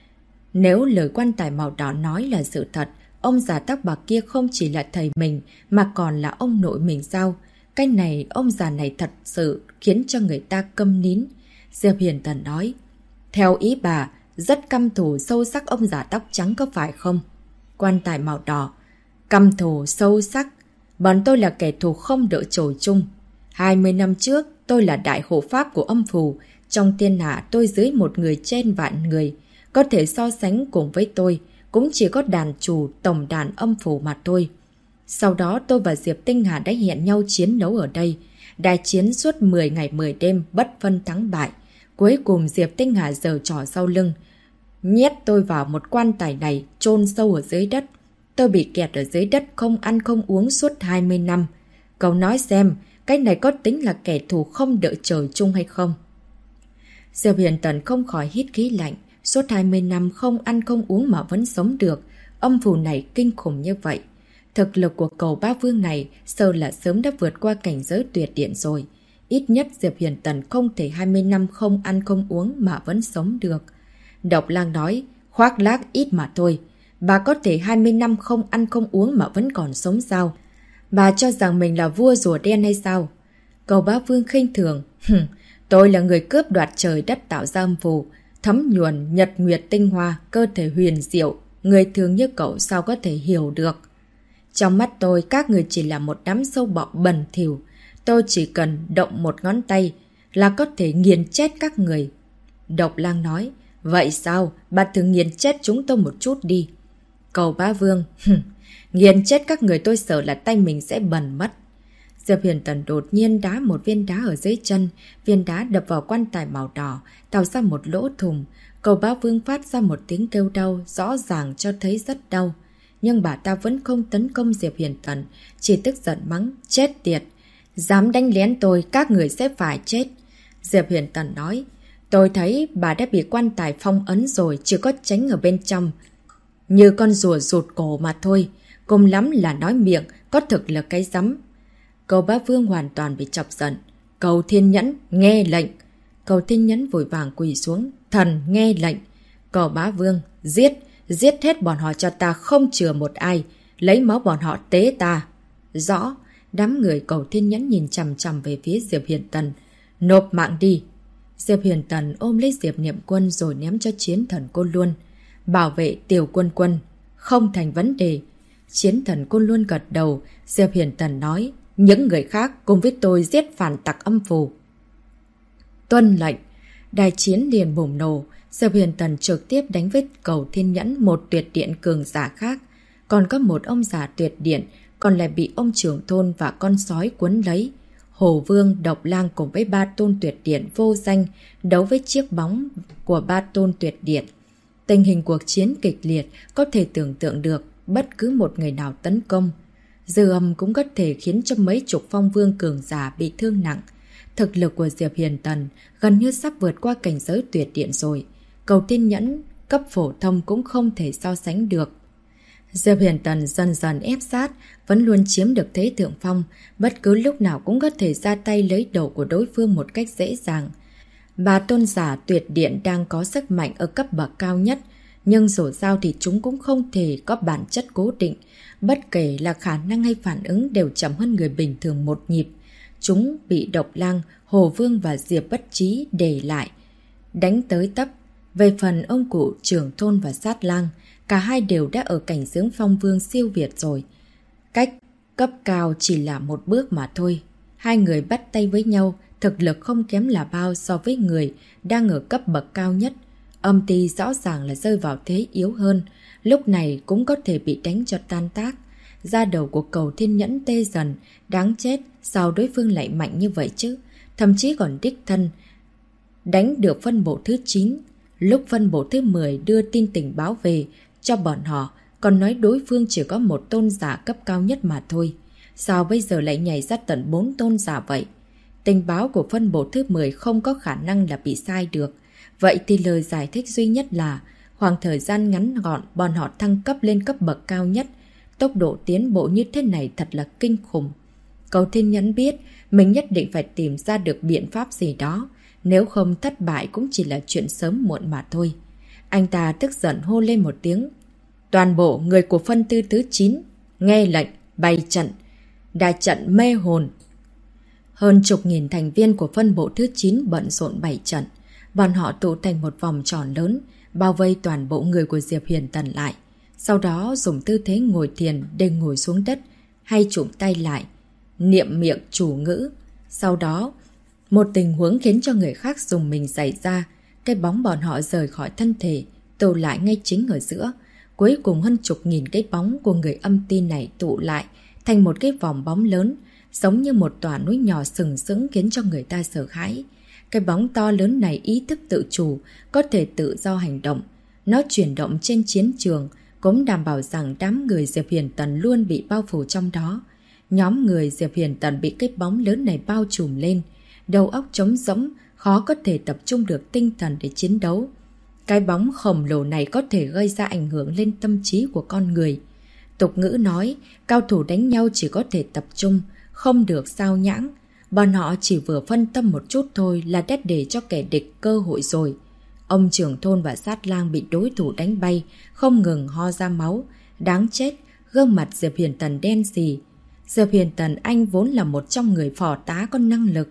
Nếu lời quan tài màu đỏ nói là sự thật, ông già tóc bạc kia không chỉ là thầy mình mà còn là ông nội mình sao? Cái này, ông già này thật sự khiến cho người ta câm nín. Diệp Hiền Tần nói, theo ý bà, rất căm thù sâu sắc ông già tóc trắng có phải không? Quan tài màu đỏ, căm thù sâu sắc. Bọn tôi là kẻ thù không đỡ chổi chung. 20 năm trước, tôi là đại hộ pháp của âm phù. Trong thiên hạ tôi dưới một người trên vạn người. Có thể so sánh cùng với tôi, cũng chỉ có đàn chủ tổng đàn âm phù mà thôi. Sau đó tôi và Diệp Tinh Hà đã hẹn nhau chiến đấu ở đây. Đại chiến suốt 10 ngày 10 đêm, bất phân thắng bại. Cuối cùng Diệp Tinh Hà giở trò sau lưng. Nhét tôi vào một quan tài này, chôn sâu ở dưới đất. Tôi bị kẹt ở dưới đất không ăn không uống suốt 20 năm. Cậu nói xem, cái này có tính là kẻ thù không đợi trời chung hay không? Diệp Hiền Tần không khỏi hít khí lạnh. Suốt 20 năm không ăn không uống mà vẫn sống được. Âm phù này kinh khủng như vậy. Thực lực của cầu bá vương này sợ là sớm đã vượt qua cảnh giới tuyệt điện rồi. Ít nhất Diệp Hiền Tần không thể 20 năm không ăn không uống mà vẫn sống được. Độc Lang nói, khoác lác ít mà thôi. Bà có thể 20 năm không ăn không uống mà vẫn còn sống sao? Bà cho rằng mình là vua rùa đen hay sao? Cầu bá vương khinh thường. Tôi là người cướp đoạt trời đất tạo ra âm phù, thấm nhuần nhật nguyệt tinh hoa, cơ thể huyền diệu. Người thường như cậu sao có thể hiểu được? Trong mắt tôi, các người chỉ là một đám sâu bọ bẩn thỉu. Tôi chỉ cần động một ngón tay là có thể nghiền chết các người. Độc Lang nói, vậy sao? Bà thử nghiền chết chúng tôi một chút đi. Cầu bá vương, nghiền chết các người tôi sợ là tay mình sẽ bẩn mất. Diệp Hiền Tần đột nhiên đá một viên đá ở dưới chân, viên đá đập vào quan tài màu đỏ, tạo ra một lỗ thủng. Cầu bá vương phát ra một tiếng kêu đau, rõ ràng cho thấy rất đau. Nhưng bà ta vẫn không tấn công Diệp Hiền Tần, chỉ tức giận mắng, chết tiệt. Dám đánh lén tôi, các người sẽ phải chết. Diệp Hiền Tần nói, tôi thấy bà đã bị quan tài phong ấn rồi, chỉ có tránh ở bên trong. Như con rùa rụt cổ mà thôi, cùng lắm là nói miệng, có thực là cái rắm. Cầu bá vương hoàn toàn bị chọc giận. Cầu Thiên Nhẫn, nghe lệnh. Cầu Thiên Nhẫn vội vàng quỳ xuống, thần nghe lệnh. Cầu bá vương, giết, giết hết bọn họ cho ta không chừa một ai, lấy máu bọn họ tế ta. Rõ, đám người Cầu Thiên Nhẫn nhìn chằm chằm về phía Diệp Hiền Tần. Nộp mạng đi. Diệp Hiền Tần ôm lấy Diệp Niệm Quân rồi ném cho Chiến Thần Côn Luân. Bảo vệ Tiểu Quân Quân, không thành vấn đề. Chiến Thần Côn Luân gật đầu. Diệp Hiền Tần nói, những người khác cùng với tôi giết phản tặc âm phù. Tuân lệnh. Đại chiến liền bùng nổ. Diệp Hiền Tần trực tiếp đánh với Cầu Thiên Nhẫn một tuyệt điện cường giả khác. Còn có một ông già tuyệt điện, còn lại bị ông trưởng thôn và con sói cuốn lấy. Hồ Vương, Độc Lang cùng với ba tôn tuyệt điện vô danh đấu với chiếc bóng của ba tôn tuyệt điện. Tình hình cuộc chiến kịch liệt, có thể tưởng tượng được bất cứ một người nào tấn công. Dư âm cũng có thể khiến cho mấy chục phong vương cường giả bị thương nặng. Thực lực của Diệp Hiền Tần gần như sắp vượt qua cảnh giới tuyệt điện rồi. Cầu Thiên Nhẫn cấp phổ thông cũng không thể so sánh được. Diệp Hiền Tần dần dần ép sát, vẫn luôn chiếm được thế thượng phong, bất cứ lúc nào cũng có thể ra tay lấy đầu của đối phương một cách dễ dàng. Ba tôn giả tuyệt điện đang có sức mạnh ở cấp bậc cao nhất, nhưng dù sao thì chúng cũng không thể có bản chất cố định, bất kể là khả năng hay phản ứng đều chậm hơn người bình thường một nhịp. Chúng bị Độc Lang, Hồ Vương và Diệp Bất Trí để lại, đánh tới tấp. Về phần ông cụ trưởng thôn và Sát Lang, cả hai đều đã ở cảnh giới phong vương siêu việt rồi. Cách cấp cao chỉ là một bước mà thôi. Hai người bắt tay với nhau, thực lực không kém là bao so với người đang ở cấp bậc cao nhất. Âm Ti rõ ràng là rơi vào thế yếu hơn, lúc này cũng có thể bị đánh cho tan tác. Da đầu của Cầu Thiên Nhẫn tê dần, đáng chết, sao đối phương lại mạnh như vậy chứ? Thậm chí còn đích thân đánh được phân bộ thứ 9. Lúc phân bộ thứ 10 đưa tin tình báo về cho bọn họ, còn nói đối phương chỉ có một tôn giả cấp cao nhất mà thôi. Sao bây giờ lại nhảy ra tận 4 tôn giả vậy? Tình báo của phân bộ thứ 10 không có khả năng là bị sai được. Vậy thì lời giải thích duy nhất là khoảng thời gian ngắn gọn bọn họ thăng cấp lên cấp bậc cao nhất. Tốc độ tiến bộ như thế này thật là kinh khủng. Cầu Thiên Nhẫn biết mình nhất định phải tìm ra được biện pháp gì đó. Nếu không thất bại cũng chỉ là chuyện sớm muộn mà thôi. Anh ta tức giận hô lên một tiếng. Toàn bộ người của phân tư thứ 9, nghe lệnh, bày trận, đại trận mê hồn. Hơn chục nghìn thành viên của phân bộ thứ 9 bận rộn bày trận. Bọn họ tụ thành một vòng tròn lớn, bao vây toàn bộ người của Diệp Huyền Tần lại. Sau đó dùng tư thế ngồi thiền để ngồi xuống đất, hay chụm tay lại, niệm miệng chủ ngữ. Sau đó, một tình huống khiến cho người khác dùng mình xảy ra. Cái bóng bọn họ rời khỏi thân thể, tụ lại ngay chính ở giữa. Cuối cùng hơn chục nghìn cái bóng của người âm ti này tụ lại thành một cái vòng bóng lớn, giống như một tòa núi nhỏ sừng sững khiến cho người ta sợ hãi. Cái bóng to lớn này ý thức tự chủ, có thể tự do hành động. Nó chuyển động trên chiến trường, cũng đảm bảo rằng đám người Diệp Huyền Tần luôn bị bao phủ trong đó. Nhóm người Diệp Huyền Tần bị cái bóng lớn này bao trùm lên, đầu óc trống rỗng, khó có thể tập trung được tinh thần để chiến đấu. Cái bóng khổng lồ này có thể gây ra ảnh hưởng lên tâm trí của con người. Tục ngữ nói, cao thủ đánh nhau chỉ có thể tập trung, không được sao nhãng. Bọn họ chỉ vừa phân tâm một chút thôi là đã để cho kẻ địch cơ hội rồi. Ông trưởng thôn và sát lang bị đối thủ đánh bay, không ngừng ho ra máu. Đáng chết, gương mặt Diệp Huyền Tần đen xì. Diệp Huyền Tần anh vốn là một trong người phò tá có năng lực,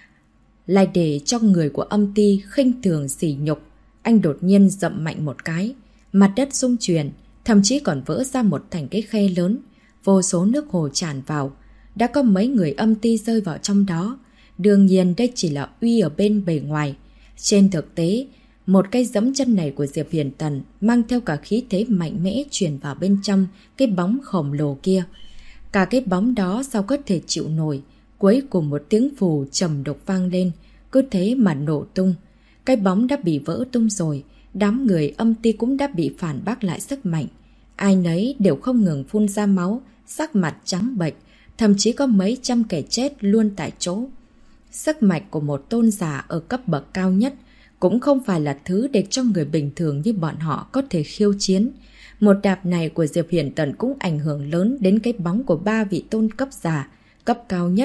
lại để cho người của âm ti khinh thường sỉ nhục. Anh đột nhiên dậm mạnh một cái, mặt đất rung chuyển, thậm chí còn vỡ ra một thành cái khe lớn, vô số nước hồ tràn vào. Đã có mấy người âm ti rơi vào trong đó. Đương nhiên đây chỉ là uy ở bên bề ngoài. Trên thực tế, một cái giẫm chân này của Diệp Huyền Tần mang theo cả khí thế mạnh mẽ truyền vào bên trong cái bóng khổng lồ kia. Cả cái bóng đó sao có thể chịu nổi. Cuối cùng một tiếng phù trầm đục vang lên, cứ thế mà nổ tung. Cái bóng đã bị vỡ tung rồi, đám người âm ti cũng đã bị phản bác lại sức mạnh. Ai nấy đều không ngừng phun ra máu, sắc mặt trắng bệch, thậm chí có mấy trăm kẻ chết luôn tại chỗ. Sức mạnh của một tôn giả ở cấp bậc cao nhất cũng không phải là thứ để cho người bình thường như bọn họ có thể khiêu chiến. Một đạp này của Diệp Huyền Tần cũng ảnh hưởng lớn đến cái bóng của ba vị tôn cấp giả, cấp cao nhất.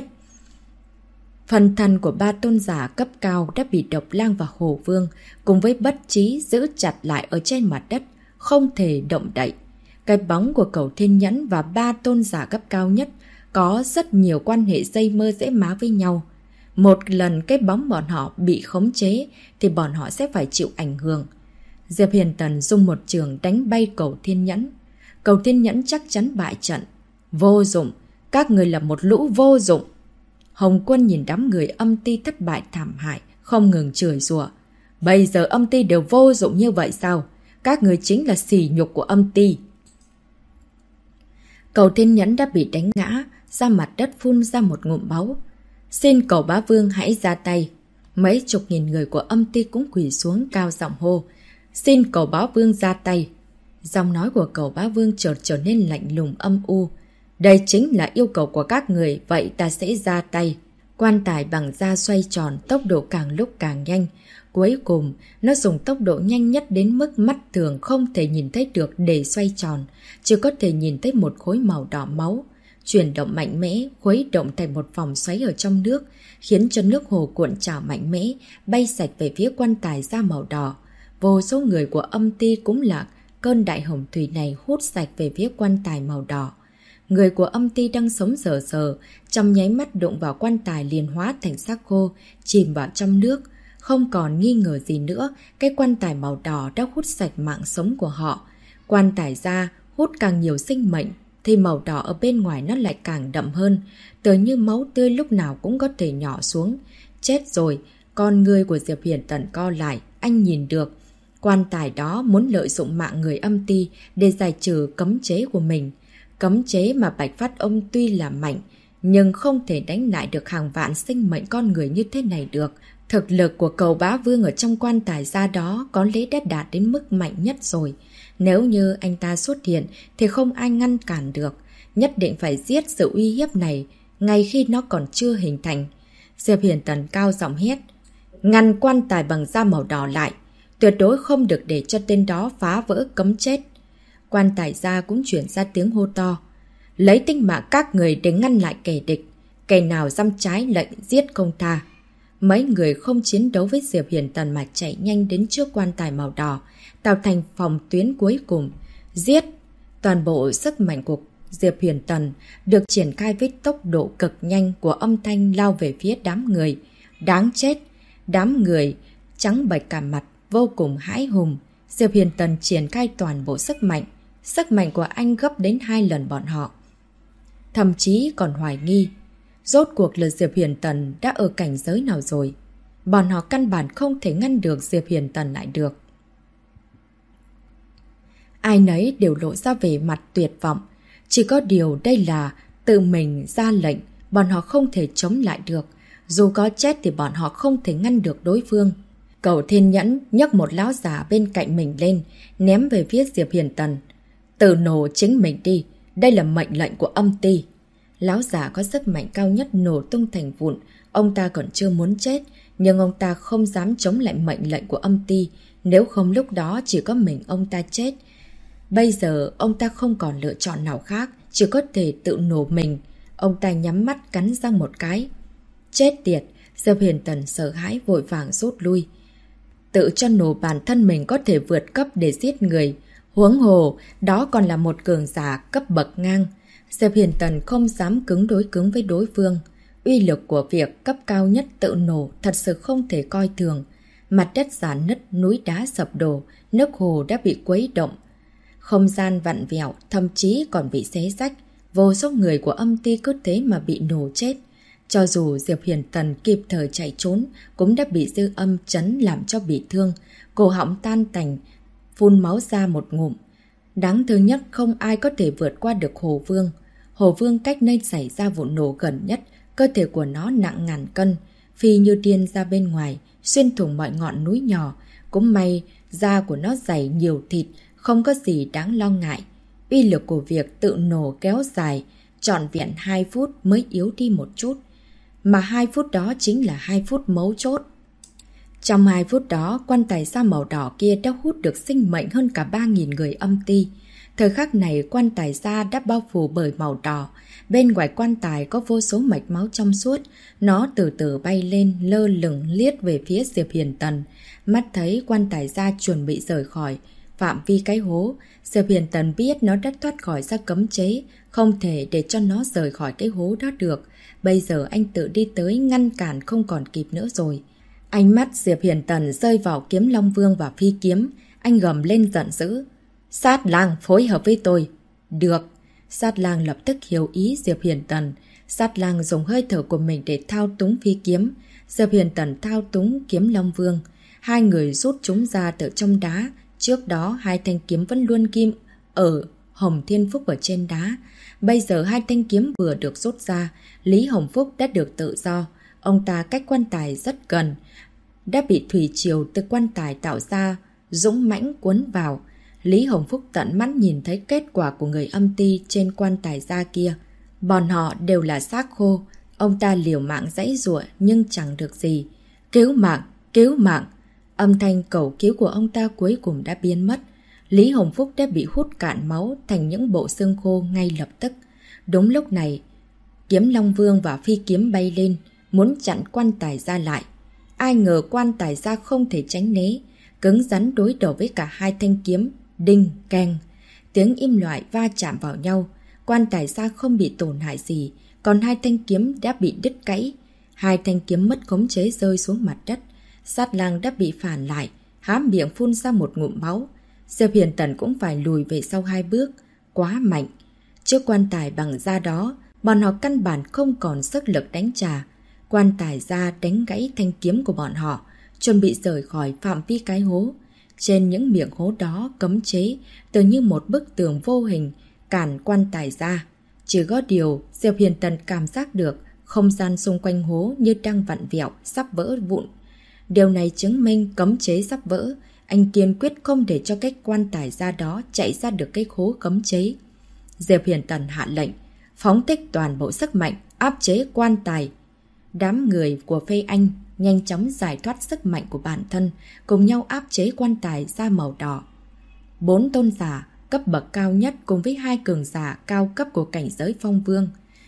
Phần thân của ba tôn giả cấp cao đã bị Độc Lang và Hổ Vương cùng với Bất Trí giữ chặt lại ở trên mặt đất, không thể động đậy. Cái bóng của Cẩu Thiên Nhẫn và ba tôn giả cấp cao nhất có rất nhiều quan hệ dây mơ dễ má với nhau. Một lần cái bóng bọn họ bị khống chế thì bọn họ sẽ phải chịu ảnh hưởng. Diệp Huyền Tần dùng một trường đánh bay Cẩu Thiên Nhẫn. Cẩu Thiên Nhẫn chắc chắn bại trận. Vô dụng, các người là một lũ vô dụng. Hồng Quân nhìn đám người âm ti thất bại thảm hại, không ngừng chửi rủa. Bây giờ âm ti đều vô dụng như vậy sao? Các người chính là sỉ nhục của âm ti. Cẩu Thiên Nhẫn đã bị đánh ngã, ra mặt đất phun ra một ngụm máu. Xin Cẩu Bá Vương hãy ra tay. Mấy chục nghìn người của âm ti cũng quỳ xuống cao giọng hô. Xin Cẩu Bá Vương ra tay. Giọng nói của Cẩu Bá Vương chợt trở nên lạnh lùng âm u. Đây chính là yêu cầu của các người, vậy ta sẽ ra tay. Quan tài bằng da xoay tròn, tốc độ càng lúc càng nhanh. Cuối cùng, nó dùng tốc độ nhanh nhất đến mức mắt thường không thể nhìn thấy được để xoay tròn, chỉ có thể nhìn thấy một khối màu đỏ máu. Chuyển động mạnh mẽ, khuấy động thành một vòng xoáy ở trong nước, khiến cho nước hồ cuộn trào mạnh mẽ, bay sạch về phía quan tài da màu đỏ. Vô số người của âm ti cũng là cơn đại hồng thủy này hút sạch về phía quan tài màu đỏ. Người của âm ti đang sống sờ sờ, trong nháy mắt đụng vào quan tài liền hóa thành xác khô, chìm vào trong nước. Không còn nghi ngờ gì nữa, cái quan tài màu đỏ đã hút sạch mạng sống của họ. Quan tài da hút càng nhiều sinh mệnh, thì màu đỏ ở bên ngoài nó lại càng đậm hơn, tựa như máu tươi lúc nào cũng có thể nhỏ xuống. Chết rồi, con người của Diệp Huyền Tần co lại, anh nhìn được. Quan tài đó muốn lợi dụng mạng người âm ti để giải trừ cấm chế của mình. Cấm chế mà Bạch Phát Ông tuy là mạnh, nhưng không thể đánh lại được hàng vạn sinh mệnh con người như thế này được. Thực lực của Cẩu Bá Vương ở trong quan tài da đó có lẽ đã đạt đến mức mạnh nhất rồi. Nếu như anh ta xuất hiện thì không ai ngăn cản được. Nhất định phải giết sự uy hiếp này ngay khi nó còn chưa hình thành. Diệp Huyền Tần cao giọng hét. Ngăn quan tài bằng da màu đỏ lại. Tuyệt đối không được để cho tên đó phá vỡ cấm chết. Quan tài da cũng chuyển ra tiếng hô to. Lấy tính mạng các người để ngăn lại kẻ địch. Kẻ nào dám trái lệnh giết không tha. Mấy người không chiến đấu với Diệp Hiền Tần mà chạy nhanh đến trước quan tài màu đỏ, tạo thành phòng tuyến cuối cùng. Giết! Toàn bộ sức mạnh của Diệp Hiền Tần được triển khai với tốc độ cực nhanh của âm thanh lao về phía đám người. Đáng chết! Đám người trắng bệch cả mặt, vô cùng hãi hùng. Diệp Hiền Tần triển khai toàn bộ sức mạnh. Sức mạnh của anh gấp đến 2 lần bọn họ. Thậm chí còn hoài nghi. Rốt cuộc là Diệp Hiền Tần đã ở cảnh giới nào rồi? Bọn họ căn bản không thể ngăn được Diệp Hiền Tần lại được. Ai nấy đều lộ ra về mặt tuyệt vọng. Chỉ có điều đây là tự mình ra lệnh, bọn họ không thể chống lại được. Dù có chết thì bọn họ không thể ngăn được đối phương. Cậu Thiên Nhẫn nhấc một lão già bên cạnh mình lên, ném về phía Diệp Hiền Tần. Tự nổ chính mình đi, đây là mệnh lệnh của âm ty. Lão già có sức mạnh cao nhất nổ tung thành vụn, ông ta còn chưa muốn chết, nhưng ông ta không dám chống lại mệnh lệnh của âm ty, nếu không lúc đó chỉ có mình ông ta chết. Bây giờ ông ta không còn lựa chọn nào khác, chỉ có thể tự nổ mình. Ông ta nhắm mắt cắn răng một cái. Chết tiệt, Diệp Hiền Tần sợ hãi vội vàng rút lui. Tự cho nổ bản thân mình có thể vượt cấp để giết người. Huống hồ, đó còn là một cường giả cấp bậc ngang. Diệp Hiền Tần không dám cứng với đối phương. Uy lực của việc cấp cao nhất tự nổ thật sự không thể coi thường. Mặt đất giãn nứt, núi đá sập đổ, nước hồ đã bị quấy động. Không gian vặn vẹo, thậm chí còn bị xé rách. Vô số người của âm ty cứ thế mà bị nổ chết. Cho dù Diệp Hiền Tần kịp thời chạy trốn, cũng đã bị dư âm chấn làm cho bị thương. Cổ họng tan tành, phun máu ra một ngụm. Đáng thương nhất không ai có thể vượt qua được Hồ Vương. Hồ Vương cách nơi xảy ra vụ nổ gần nhất, cơ thể của nó nặng ngàn cân, phi như điên ra bên ngoài, xuyên thủng mọi ngọn núi nhỏ. Cũng may, da của nó dày nhiều thịt, không có gì đáng lo ngại. Uy lực của việc tự nổ kéo dài, trọn vẹn 2 phút mới yếu đi một chút. Mà 2 phút đó chính là 2 phút mấu chốt. Trong 2 phút đó, quan tài da màu đỏ kia đã hút được sinh mệnh hơn cả 3.000 người âm ty. Thời khắc này, quan tài da đã bao phủ bởi màu đỏ. Bên ngoài quan tài có vô số mạch máu trong suốt. Nó từ từ bay lên, lơ lửng liếc về phía Diệp Hiền Tần. Mắt thấy quan tài da chuẩn bị rời khỏi phạm vi cái hố. Diệp Hiền Tần biết nó đã thoát khỏi ra cấm chế, không thể để cho nó rời khỏi cái hố đó được. Bây giờ anh tự đi tới ngăn cản không còn kịp nữa rồi. Ánh mắt Diệp Hiền Tần rơi vào kiếm Long Vương và phi kiếm. Anh gầm lên giận dữ. Sát lang phối hợp với tôi. Được. Sát lang lập tức hiểu ý Diệp Hiền Tần. Sát lang dùng hơi thở của mình để thao túng phi kiếm. Diệp Hiền Tần thao túng kiếm Long Vương. Hai người rút chúng ra từ trong đá. Trước đó hai thanh kiếm vẫn luôn ghim ở Hồng Thiên Phúc ở trên đá. Bây giờ hai thanh kiếm vừa được rút ra. Lý Hồng Phúc đã được tự do. Ông ta cách quan tài rất gần. Đã bị thủy triều từ quan tài tạo ra dũng mãnh cuốn vào. Lý Hồng Phúc tận mắt nhìn thấy kết quả của người âm ty trên quan tài da kia. Bọn họ đều là xác khô. Ông ta liều mạng giãy giụa nhưng chẳng được gì. Cứu mạng! Cứu mạng! Âm thanh cầu cứu của ông ta cuối cùng đã biến mất. Lý Hồng Phúc đã bị hút cạn máu thành những bộ xương khô ngay lập tức. Đúng lúc này, kiếm Long Vương và phi kiếm bay lên, muốn chặn quan tài ra lại. Ai ngờ quan tài ra không thể tránh né, cứng rắn đối đầu với cả hai thanh kiếm, đinh, keng. Tiếng im loại va chạm vào nhau, quan tài ra không bị tổn hại gì, còn hai thanh kiếm đã bị đứt gãy. Hai thanh kiếm mất khống chế rơi xuống mặt đất. Sát lang đã bị phản lại, há miệng phun ra một ngụm máu. Diệp Hiền Tần cũng phải lùi về sau 2 bước, quá mạnh. Trước quan tài bằng da đó, bọn họ căn bản không còn sức lực đánh trả. Quan tài da đánh gãy thanh kiếm của bọn họ, chuẩn bị rời khỏi phạm vi cái hố. Trên những miệng hố đó cấm chế, tự như một bức tường vô hình, cản quan tài ra. Chỉ có điều, Diệp Hiền Tần cảm giác được không gian xung quanh hố như đang vặn vẹo, sắp vỡ vụn. Điều này chứng minh cấm chế sắp vỡ. Anh kiên quyết không để cho cái quan tài ra đó chạy ra được cái hố cấm chế. Diệp Hiền Tần hạ lệnh, phóng thích toàn bộ sức mạnh, áp chế quan tài. Đám người của Phê Anh nhanh chóng giải thoát sức mạnh của bản thân, cùng nhau áp chế quan tài da màu đỏ. 4 tôn giả cấp bậc cao nhất cùng với 2 cường giả cao cấp của cảnh giới Phong Vương.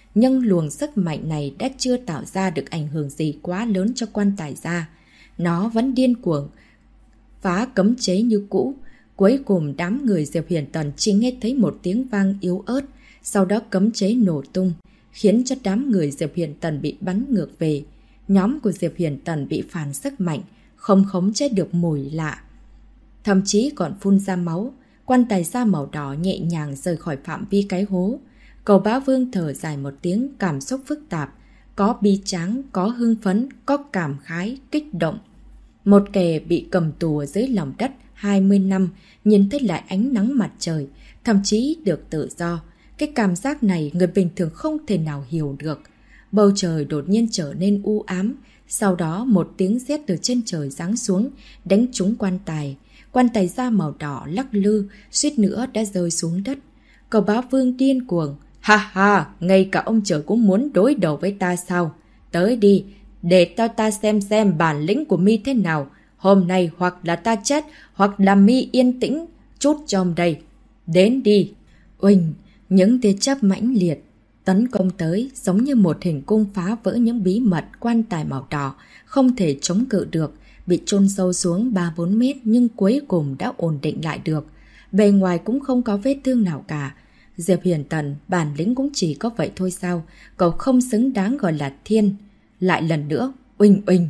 nhưng luồng sức mạnh này đã chưa tạo ra được ảnh hưởng gì quá lớn cho quan tài gia. Nó vẫn điên cuồng phá cấm chế như cũ. Cuối cùng đám người Diệp Huyền Tần chỉ nghe thấy một tiếng vang yếu ớt, sau đó cấm chế nổ tung, khiến cho đám người Diệp Huyền Tần bị bắn ngược về. Nhóm của Diệp Huyền Tần bị phản sức mạnh, không khống chế được mùi lạ, thậm chí còn phun ra máu. Quan tài da màu đỏ nhẹ nhàng rời khỏi phạm vi cái hố. Cầu Bá Vương thở dài một tiếng, cảm xúc phức tạp, có bi tráng, có hưng phấn, có cảm khái, kích động. Một kẻ bị cầm tù ở dưới lòng đất 20 năm, nhìn thấy lại ánh nắng mặt trời, thậm chí được tự do. Cái cảm giác này người bình thường không thể nào hiểu được. Bầu trời đột nhiên trở nên u ám, sau đó một tiếng sét từ trên trời giáng xuống, đánh trúng quan tài. Quan tài da màu đỏ lắc lư, suýt nữa đã rơi xuống đất. Cầu Bá Vương điên cuồng. Ha ha, ngay cả ông trời cũng muốn đối đầu với ta sao? Tới đi, để cho ta xem bản lĩnh của mi thế nào. Hôm nay hoặc là ta chết, hoặc là mi yên tĩnh chút trong đây. Đến đi. Uỳnh, những tia chớp mãnh liệt tấn công tới, giống như một hình cung phá vỡ những bí mật quan tài màu đỏ, không thể chống cự được, bị chôn sâu xuống 3-4 mét nhưng cuối cùng đã ổn định lại được. Bề ngoài cũng không có vết thương nào cả. Diệp Huyền Tần, bản lĩnh cũng chỉ có vậy thôi sao? Cậu không xứng đáng gọi là thiên. Lại lần nữa, uỳnh uỳnh.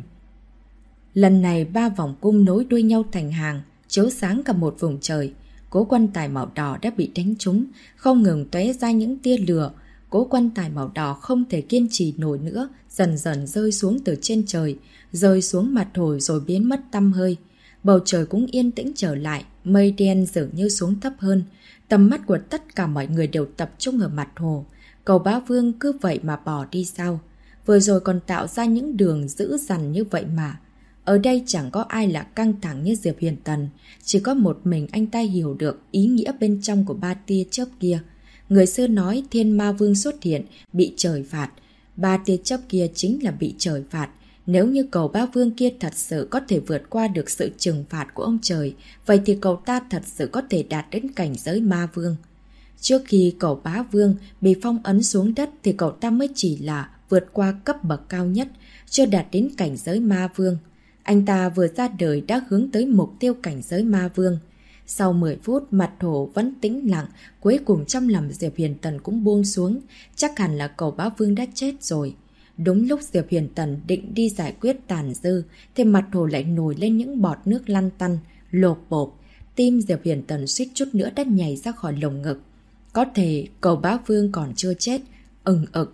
Lần này 3 vòng cung nối đuôi nhau thành hàng, chiếu sáng cả một vùng trời. Cố quan tài màu đỏ đã bị đánh trúng, không ngừng tóe ra những tia lửa. Cố quan tài màu đỏ không thể kiên trì nổi nữa, dần dần rơi xuống từ trên trời, rơi xuống mặt hồ rồi biến mất tăm hơi. Bầu trời cũng yên tĩnh trở lại, mây đen dường như xuống thấp hơn. Tầm mắt của tất cả mọi người đều tập trung ở mặt hồ. Cầu Bá Vương cứ vậy mà bỏ đi sao? Vừa rồi còn tạo ra những đường dữ dằn như vậy mà. Ở đây chẳng có ai là căng thẳng như Diệp Huyền Tần, chỉ có một mình anh ta hiểu được ý nghĩa bên trong của 3 tia chớp kia. Người xưa nói Thiên Ma Vương xuất hiện, bị trời phạt. 3 tia chớp kia chính là bị trời phạt. Nếu như Cầu Bá Vương kia thật sự có thể vượt qua được sự trừng phạt của ông trời, vậy thì cậu ta thật sự có thể đạt đến cảnh giới Ma Vương. Trước khi Cầu Bá Vương bị phong ấn xuống đất thì cậu ta mới chỉ là vượt qua cấp bậc cao nhất, chưa đạt đến cảnh giới Ma Vương. Anh ta vừa ra đời đã hướng tới mục tiêu cảnh giới Ma Vương. Sau 10 phút, mặt hồ vẫn tĩnh lặng, cuối cùng trong lòng Diệp Huyền Tần cũng buông xuống, chắc hẳn là Cầu Bá Vương đã chết rồi. Đúng lúc Diệp Huyền Tần định đi giải quyết tàn dư, thì mặt hồ lại nổi lên những bọt nước lăn tăn, lộp bộp. Tim Diệp Huyền Tần suýt chút nữa đã nhảy ra khỏi lồng ngực. Có thể Cầu Bá Vương còn chưa chết, ực.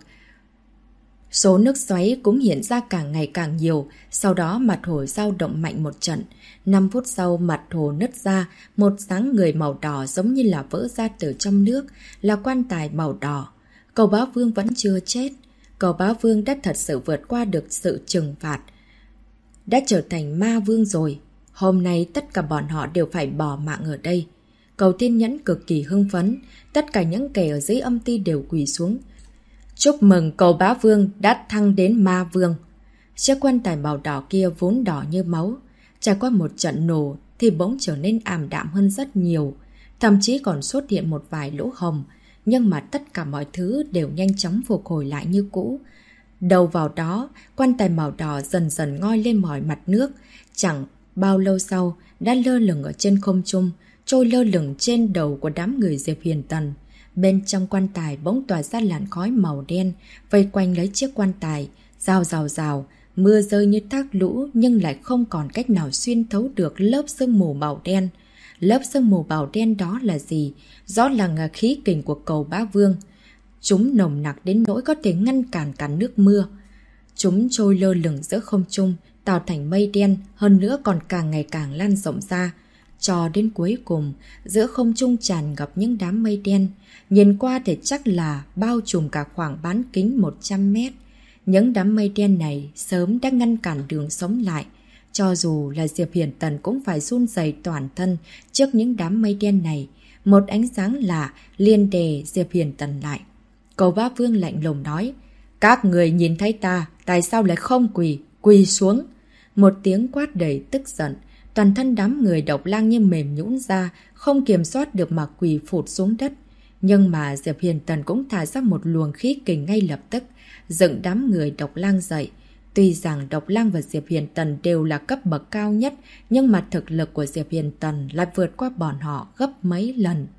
Số nước xoáy cũng hiện ra càng ngày càng nhiều, sau đó mặt hồ dao động mạnh một trận. 5 phút sau mặt hồ nứt ra, một dáng người màu đỏ giống như là vỡ ra từ trong nước, là quan tài màu đỏ. Cầu Bá Vương vẫn chưa chết. Cầu Bá Vương đã thật sự vượt qua được sự trừng phạt, đã trở thành Ma Vương rồi. Hôm nay tất cả bọn họ đều phải bỏ mạng ở đây. Cầu Thiên Nhẫn cực kỳ hưng phấn, tất cả những kẻ ở dưới âm ti đều quỳ xuống. Chúc mừng Cầu Bá Vương đã thăng đến Ma Vương. Chiếc quan tài màu đỏ kia vốn đỏ như máu, trải qua một trận nổ thì bỗng trở nên ảm đạm hơn rất nhiều, thậm chí còn xuất hiện một vài lỗ hồng, nhưng mà tất cả mọi thứ đều nhanh chóng phục hồi lại như cũ. Đầu vào đó, quan tài màu đỏ dần dần ngoi lên mọi mặt nước, chẳng bao lâu sau đã lơ lửng ở trên không trung, trôi lơ lửng trên đầu của đám người Diệp Huyền Tần. Bên trong quan tài bỗng tỏa ra làn khói màu đen, vây quanh lấy chiếc quan tài, rào, mưa rơi như thác lũ nhưng lại không còn cách nào xuyên thấu được lớp sương mù màu đen. Lớp sương mù màu đen đó là gì? Rõ là khí kình của Cầu Bá Vương. Chúng nồng nặc đến nỗi có thể ngăn cản cả nước mưa. Chúng trôi lơ lửng giữa không trung, tạo thành mây đen, hơn nữa còn càng ngày càng lan rộng ra. Cho đến cuối cùng, giữa không trung tràn ngập những đám mây đen, nhìn qua thì chắc là bao trùm cả khoảng bán kính 100 mét. Những đám mây đen này sớm đã ngăn cản đường sống lại. Cho dù là Diệp Huyền Tần cũng phải run rẩy toàn thân trước những đám mây đen này. Một ánh sáng lạ liền đè Diệp Huyền Tần lại. Cầu Bá Vương lạnh lùng nói, các người nhìn thấy ta, tại sao lại không quỳ xuống. Một tiếng quát đầy tức giận, toàn thân đám người Độc Lang như mềm nhũn ra, không kiểm soát được mà quỳ phụt xuống đất. Nhưng mà Diệp Hiền Tần cũng thả ra một luồng khí kình ngay lập tức, dựng đám người Độc Lang dậy. Tuy rằng Độc Lang và Diệp Hiền Tần đều là cấp bậc cao nhất, nhưng mà thực lực của Diệp Hiền Tần lại vượt qua bọn họ gấp mấy lần.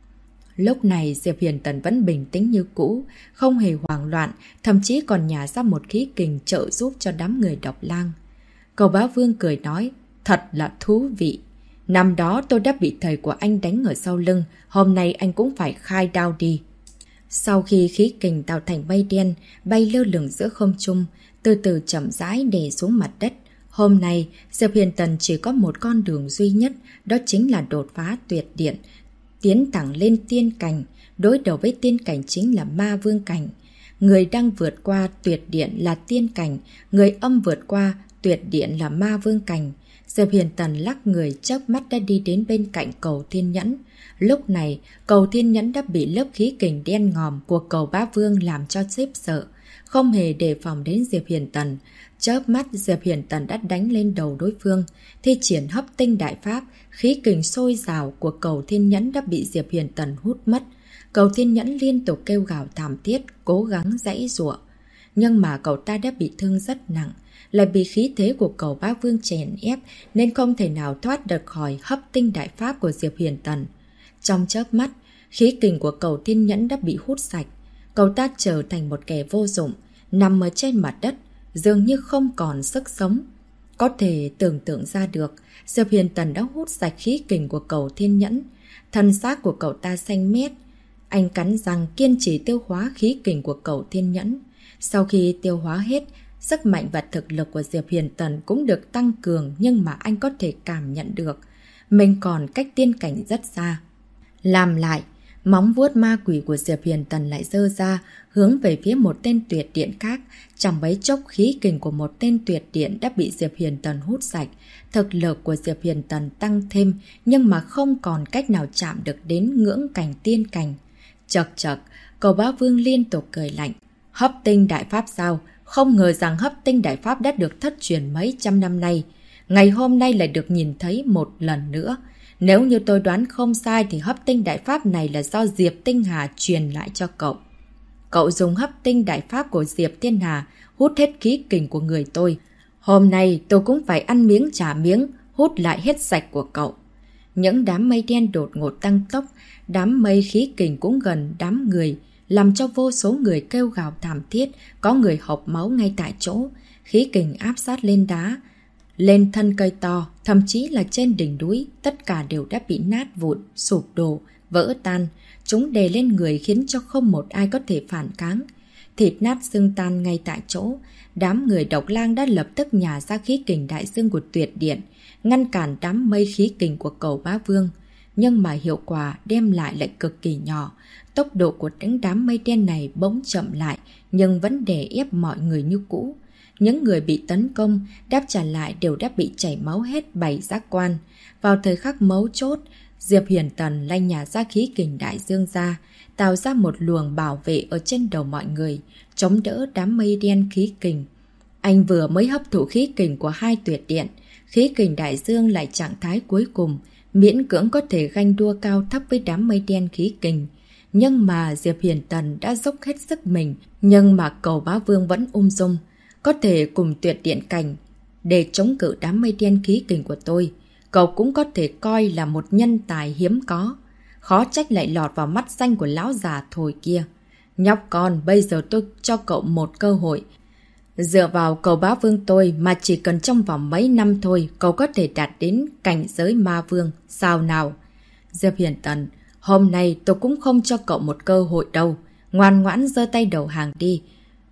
Lúc này Diệp Hiền Tần vẫn bình tĩnh như cũ, không hề hoảng loạn, thậm chí còn nhả ra một khí kình trợ giúp cho đám người Độc Lang. Cầu Bá Vương cười nói, thật là thú vị. Năm đó tôi đã bị thầy của anh đánh ở sau lưng, hôm nay anh cũng phải khai đao đi. Sau khi khí kình tạo thành mây đen, bay lơ lửng giữa không trung, từ từ chậm rãi đè xuống mặt đất. Hôm nay, Diệp Hiền Tần chỉ có một con đường duy nhất, đó chính là đột phá tuyệt điện, tiến thẳng lên tiên cảnh. Đối đầu với tiên cảnh chính là ma vương cảnh. Người đang vượt qua tuyệt điện là tiên cảnh, người âm vượt qua tuyệt điện là ma vương cảnh. Diệp Hiền Tần lắc người chớp mắt đã đi đến bên cạnh cầu thiên nhẫn. Lúc này, cầu thiên nhẫn đã bị lớp khí kình đen ngòm của cầu Bá Vương làm cho xếp sợ, không hề đề phòng đến Diệp Hiền Tần. Chớp mắt Diệp Hiền Tần đã đánh lên đầu đối phương, thi triển hấp tinh đại pháp, khí kình sôi rào của cầu thiên nhẫn đã bị Diệp Hiền Tần hút mất. Cầu thiên nhẫn liên tục kêu gào thảm thiết, cố gắng giãy giụa. Nhưng mà cậu ta đã bị thương rất nặng, lại bị khí thế của cầu Bá Vương chèn ép nên không thể nào thoát được khỏi hấp tinh đại pháp của Diệp Hiền Tần. Trong chớp mắt, khí kình của cầu thiên nhẫn đã bị hút sạch. Cậu ta trở thành một kẻ vô dụng, nằm ở trên mặt đất, dường như không còn sức sống. Có thể tưởng tượng ra được, Diệp Hiền Tần đã hút sạch khí kình của cầu thiên nhẫn. Thân xác của cậu ta xanh mét. Anh cắn răng kiên trì tiêu hóa khí kình của cầu thiên nhẫn. Sau khi tiêu hóa hết, sức mạnh và thực lực của Diệp Hiền Tần cũng được tăng cường, nhưng mà anh có thể cảm nhận được mình còn cách tiên cảnh rất xa. Làm lại, móng vuốt ma quỷ của Diệp Hiền Tần lại giơ ra, hướng về phía một tên tuyệt điện khác. Trong mấy chốc khí kình của một tên tuyệt điện đã bị Diệp Hiền Tần hút sạch. Thực lực của Diệp Hiền Tần tăng thêm, nhưng mà không còn cách nào chạm được đến ngưỡng cảnh tiên cảnh. Chậc chậc, cầu Bá Vương liên tục cười lạnh. Hấp tinh đại pháp sao? Không ngờ rằng hấp tinh đại pháp đã được thất truyền mấy trăm năm nay. Ngày hôm nay lại được nhìn thấy một lần nữa. Nếu như tôi đoán không sai thì hấp tinh đại pháp này là do Diệp Tinh Hà truyền lại cho cậu. Cậu dùng hấp tinh đại pháp của Diệp Thiên Hà hút hết khí kình của người tôi. Hôm nay tôi cũng phải ăn miếng trả miếng, hút lại hết sạch của cậu. Những đám mây đen đột ngột tăng tốc, đám mây khí kình cũng gần đám người, làm cho vô số người kêu gào thảm thiết, có người hộc máu ngay tại chỗ. Khí kình áp sát lên đá, lên thân cây to, thậm chí là trên đỉnh núi, tất cả đều đã bị nát vụn, sụp đổ, vỡ tan. Chúng đè lên người khiến cho không một ai có thể phản kháng. Thịt nát xương tan ngay tại chỗ. Đám người Độc Lang đã lập tức nhả ra khí kình đại dương của tuyệt điện, ngăn cản đám mây khí kình của cầu Bá Vương. Nhưng mà hiệu quả đem lại cực kỳ nhỏ. Tốc độ của những đám mây đen này bỗng chậm lại, nhưng vẫn đè ép mọi người như cũ. Những người bị tấn công, đáp trả lại đều đã bị chảy máu hết 7 giác quan. Vào thời khắc mấu chốt, Diệp Hiền Tần lanh nhả ra khí kình đại dương ra, tạo ra một luồng bảo vệ ở trên đầu mọi người, chống đỡ đám mây đen khí kình. Anh vừa mới hấp thụ khí kình của hai tuyệt điện, khí kình đại dương lại trạng thái cuối cùng, miễn cưỡng có thể ganh đua cao thấp với đám mây đen khí kình. Nhưng mà Diệp Hiền Tần đã dốc hết sức mình, nhưng mà cầu Bá Vương vẫn ung dung, có thể cùng tuyệt điện cảnh để chống cự đám mây đen khí kình của tôi. Cậu cũng có thể coi là một nhân tài hiếm có. Khó trách lại lọt vào mắt xanh của lão già thồi kia. Nhóc con, bây giờ tôi cho cậu một cơ hội. Dựa vào cầu Bá Vương tôi mà chỉ cần trong vòng mấy năm thôi, cậu có thể đạt đến cảnh giới ma vương. Sao nào? Diệp Hiền Tần, hôm nay tôi cũng không cho cậu một cơ hội đâu. Ngoan ngoãn giơ tay đầu hàng đi.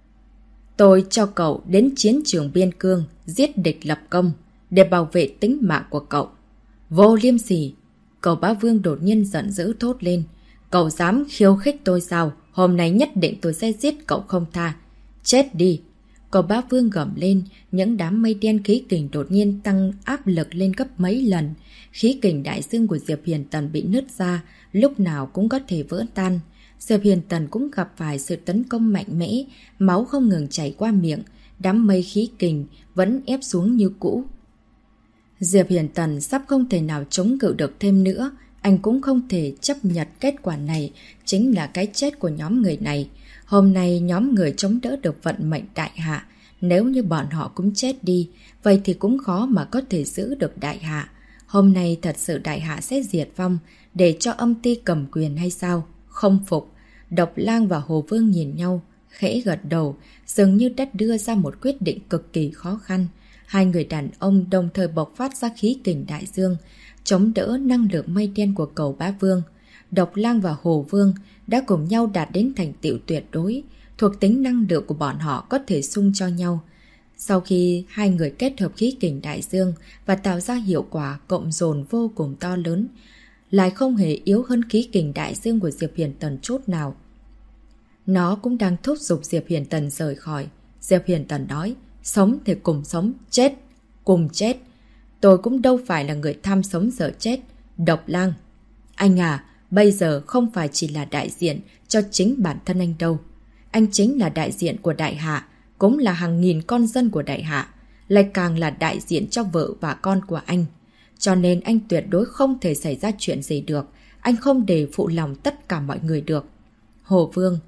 Tôi cho cậu đến chiến trường biên cương, giết địch lập công, để bảo vệ tính mạng của cậu. Vô liêm sỉ! Cầu Bá Vương đột nhiên giận dữ thốt lên. Cậu dám khiêu khích tôi sao? Hôm nay nhất định tôi sẽ giết cậu không tha. Chết đi! Cầu Bá Vương gầm lên, những đám mây đen khí kình đột nhiên tăng áp lực lên gấp mấy lần. Khí kình đại dương của Diệp Hiền Tần bị nứt ra, lúc nào cũng có thể vỡ tan. Diệp Hiền Tần cũng gặp phải sự tấn công mạnh mẽ, máu không ngừng chảy qua miệng, đám mây khí kình vẫn ép xuống như cũ. Diệp Hiền Tần sắp không thể nào chống cự được thêm nữa, Anh cũng không thể chấp nhận kết quả này chính là cái chết của nhóm người này. Hôm nay nhóm người chống đỡ được vận mệnh đại hạ. Nếu như bọn họ cũng chết đi, vậy thì cũng khó mà có thể giữ được đại hạ. Hôm nay thật sự đại hạ sẽ diệt vong để cho âm ti cầm quyền hay sao? Không phục. Độc Lang và Hồ Vương nhìn nhau, khẽ gật đầu, dường như đã đưa ra một quyết định cực kỳ khó khăn. Hai người đàn ông đồng thời bộc phát ra khí kình đại dương, chống đỡ năng lượng mây đen của cầu Bá Vương. Độc Lang và Hồ Vương đã cùng nhau đạt đến thành tựu tuyệt đối, thuộc tính năng lượng của bọn họ có thể xung cho nhau. Sau khi hai người kết hợp khí kình đại dương và tạo ra hiệu quả cộng dồn vô cùng to lớn, lại không hề yếu hơn khí kình đại dương của Diệp Hiền Tần chút nào. Nó cũng đang thúc giục Diệp Hiền Tần rời khỏi. Diệp Hiền Tần nói, sống thì cùng sống, chết cùng chết. Tôi cũng đâu phải là người tham sống sợ chết. Độc Lang, anh à, bây giờ không phải chỉ là đại diện cho chính bản thân anh đâu. Anh chính là đại diện của đại hạ, cũng là hàng nghìn con dân của đại hạ, lại càng là đại diện cho vợ và con của anh. Cho nên anh tuyệt đối không thể xảy ra chuyện gì được. Anh không để phụ lòng tất cả mọi người được. Hồ Vương,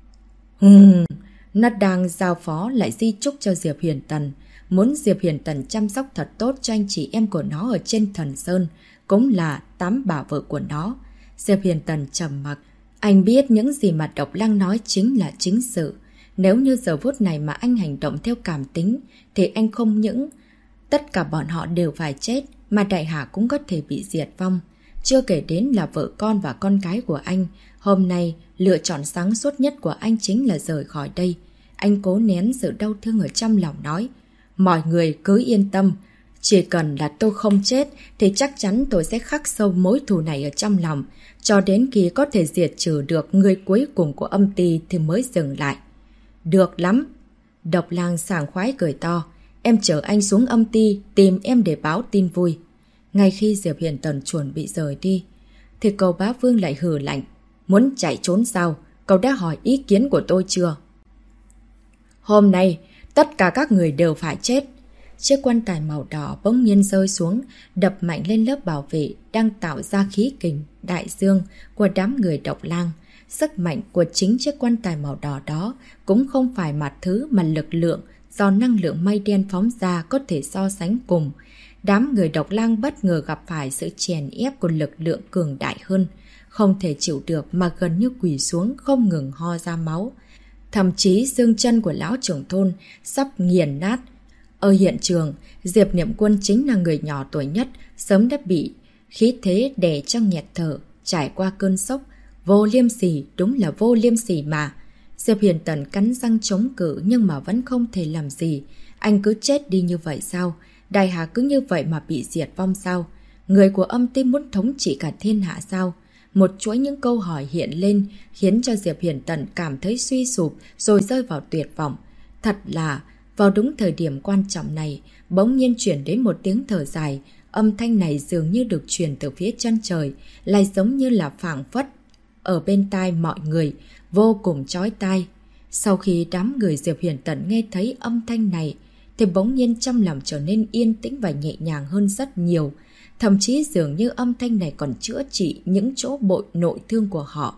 nó đang giao phó lại di chúc cho Diệp Hiền Tần. Muốn Diệp Hiền Tần chăm sóc thật tốt cho anh chị em của nó ở trên Thần Sơn, cũng là 8 bà vợ của nó. Diệp Hiền Tần trầm mặc. Anh biết những gì mà Độc Lang nói chính là chính sự. Nếu như giờ phút này mà anh hành động theo cảm tính, thì anh không những tất cả bọn họ đều phải chết, mà đại hạ cũng có thể bị diệt vong. Chưa kể đến là vợ con và con cái của anh. Hôm nay, lựa chọn sáng suốt nhất của anh chính là rời khỏi đây. Anh cố nén sự đau thương ở trong lòng nói, mọi người cứ yên tâm, chỉ cần là tôi không chết thì chắc chắn tôi sẽ khắc sâu mối thù này ở trong lòng, cho đến khi có thể diệt trừ được người cuối cùng của âm ty thì mới dừng lại. Được lắm. Độc Lang sảng khoái cười to, em chở anh xuống âm ty tìm em để báo tin vui. Ngay khi Diệp Hiền Tần chuẩn bị rời đi, thì cầu Bá Vương lại hừ lạnh, muốn chạy trốn sao? Cậu đã hỏi ý kiến của tôi chưa? Hôm nay, tất cả các người đều phải chết. Chiếc quan tài màu đỏ bỗng nhiên rơi xuống, đập mạnh lên lớp bảo vệ đang tạo ra khí kình đại dương của đám người Độc Lang. Sức mạnh của chính chiếc quan tài màu đỏ đó cũng không phải mặt thứ mà lực lượng do năng lượng mây đen phóng ra có thể so sánh cùng. Đám người Độc Lang bất ngờ gặp phải sự chèn ép của lực lượng cường đại hơn, không thể chịu được mà gần như quỳ xuống không ngừng ho ra máu. Thậm chí xương chân của lão trưởng thôn sắp nghiền nát. Ở hiện trường, Diệp Niệm Quân chính là người nhỏ tuổi nhất, sớm đã bị khí thế đè cho nghẹt thở, trải qua cơn sốc. Vô liêm sỉ, đúng là vô liêm sỉ mà. Diệp Hiền Tần cắn răng chống cự nhưng mà vẫn không thể làm gì. Anh cứ chết đi như vậy sao? Đại hạ cứ như vậy mà bị diệt vong sao? Người của âm ty muốn thống trị cả thiên hạ sao? Một chuỗi những câu hỏi hiện lên khiến cho Diệp Hiền Tần cảm thấy suy sụp rồi rơi vào tuyệt vọng. Thật là, vào đúng thời điểm quan trọng này, bỗng nhiên chuyển đến một tiếng thở dài. Âm thanh này dường như được truyền từ phía chân trời, lại giống như là phảng phất ở bên tai mọi người, vô cùng chói tai. Sau khi đám người Diệp Hiền Tần nghe thấy âm thanh này, thì bỗng nhiên trong lòng trở nên yên tĩnh và nhẹ nhàng hơn rất nhiều. Thậm chí dường như âm thanh này còn chữa trị những chỗ bội nội thương của họ.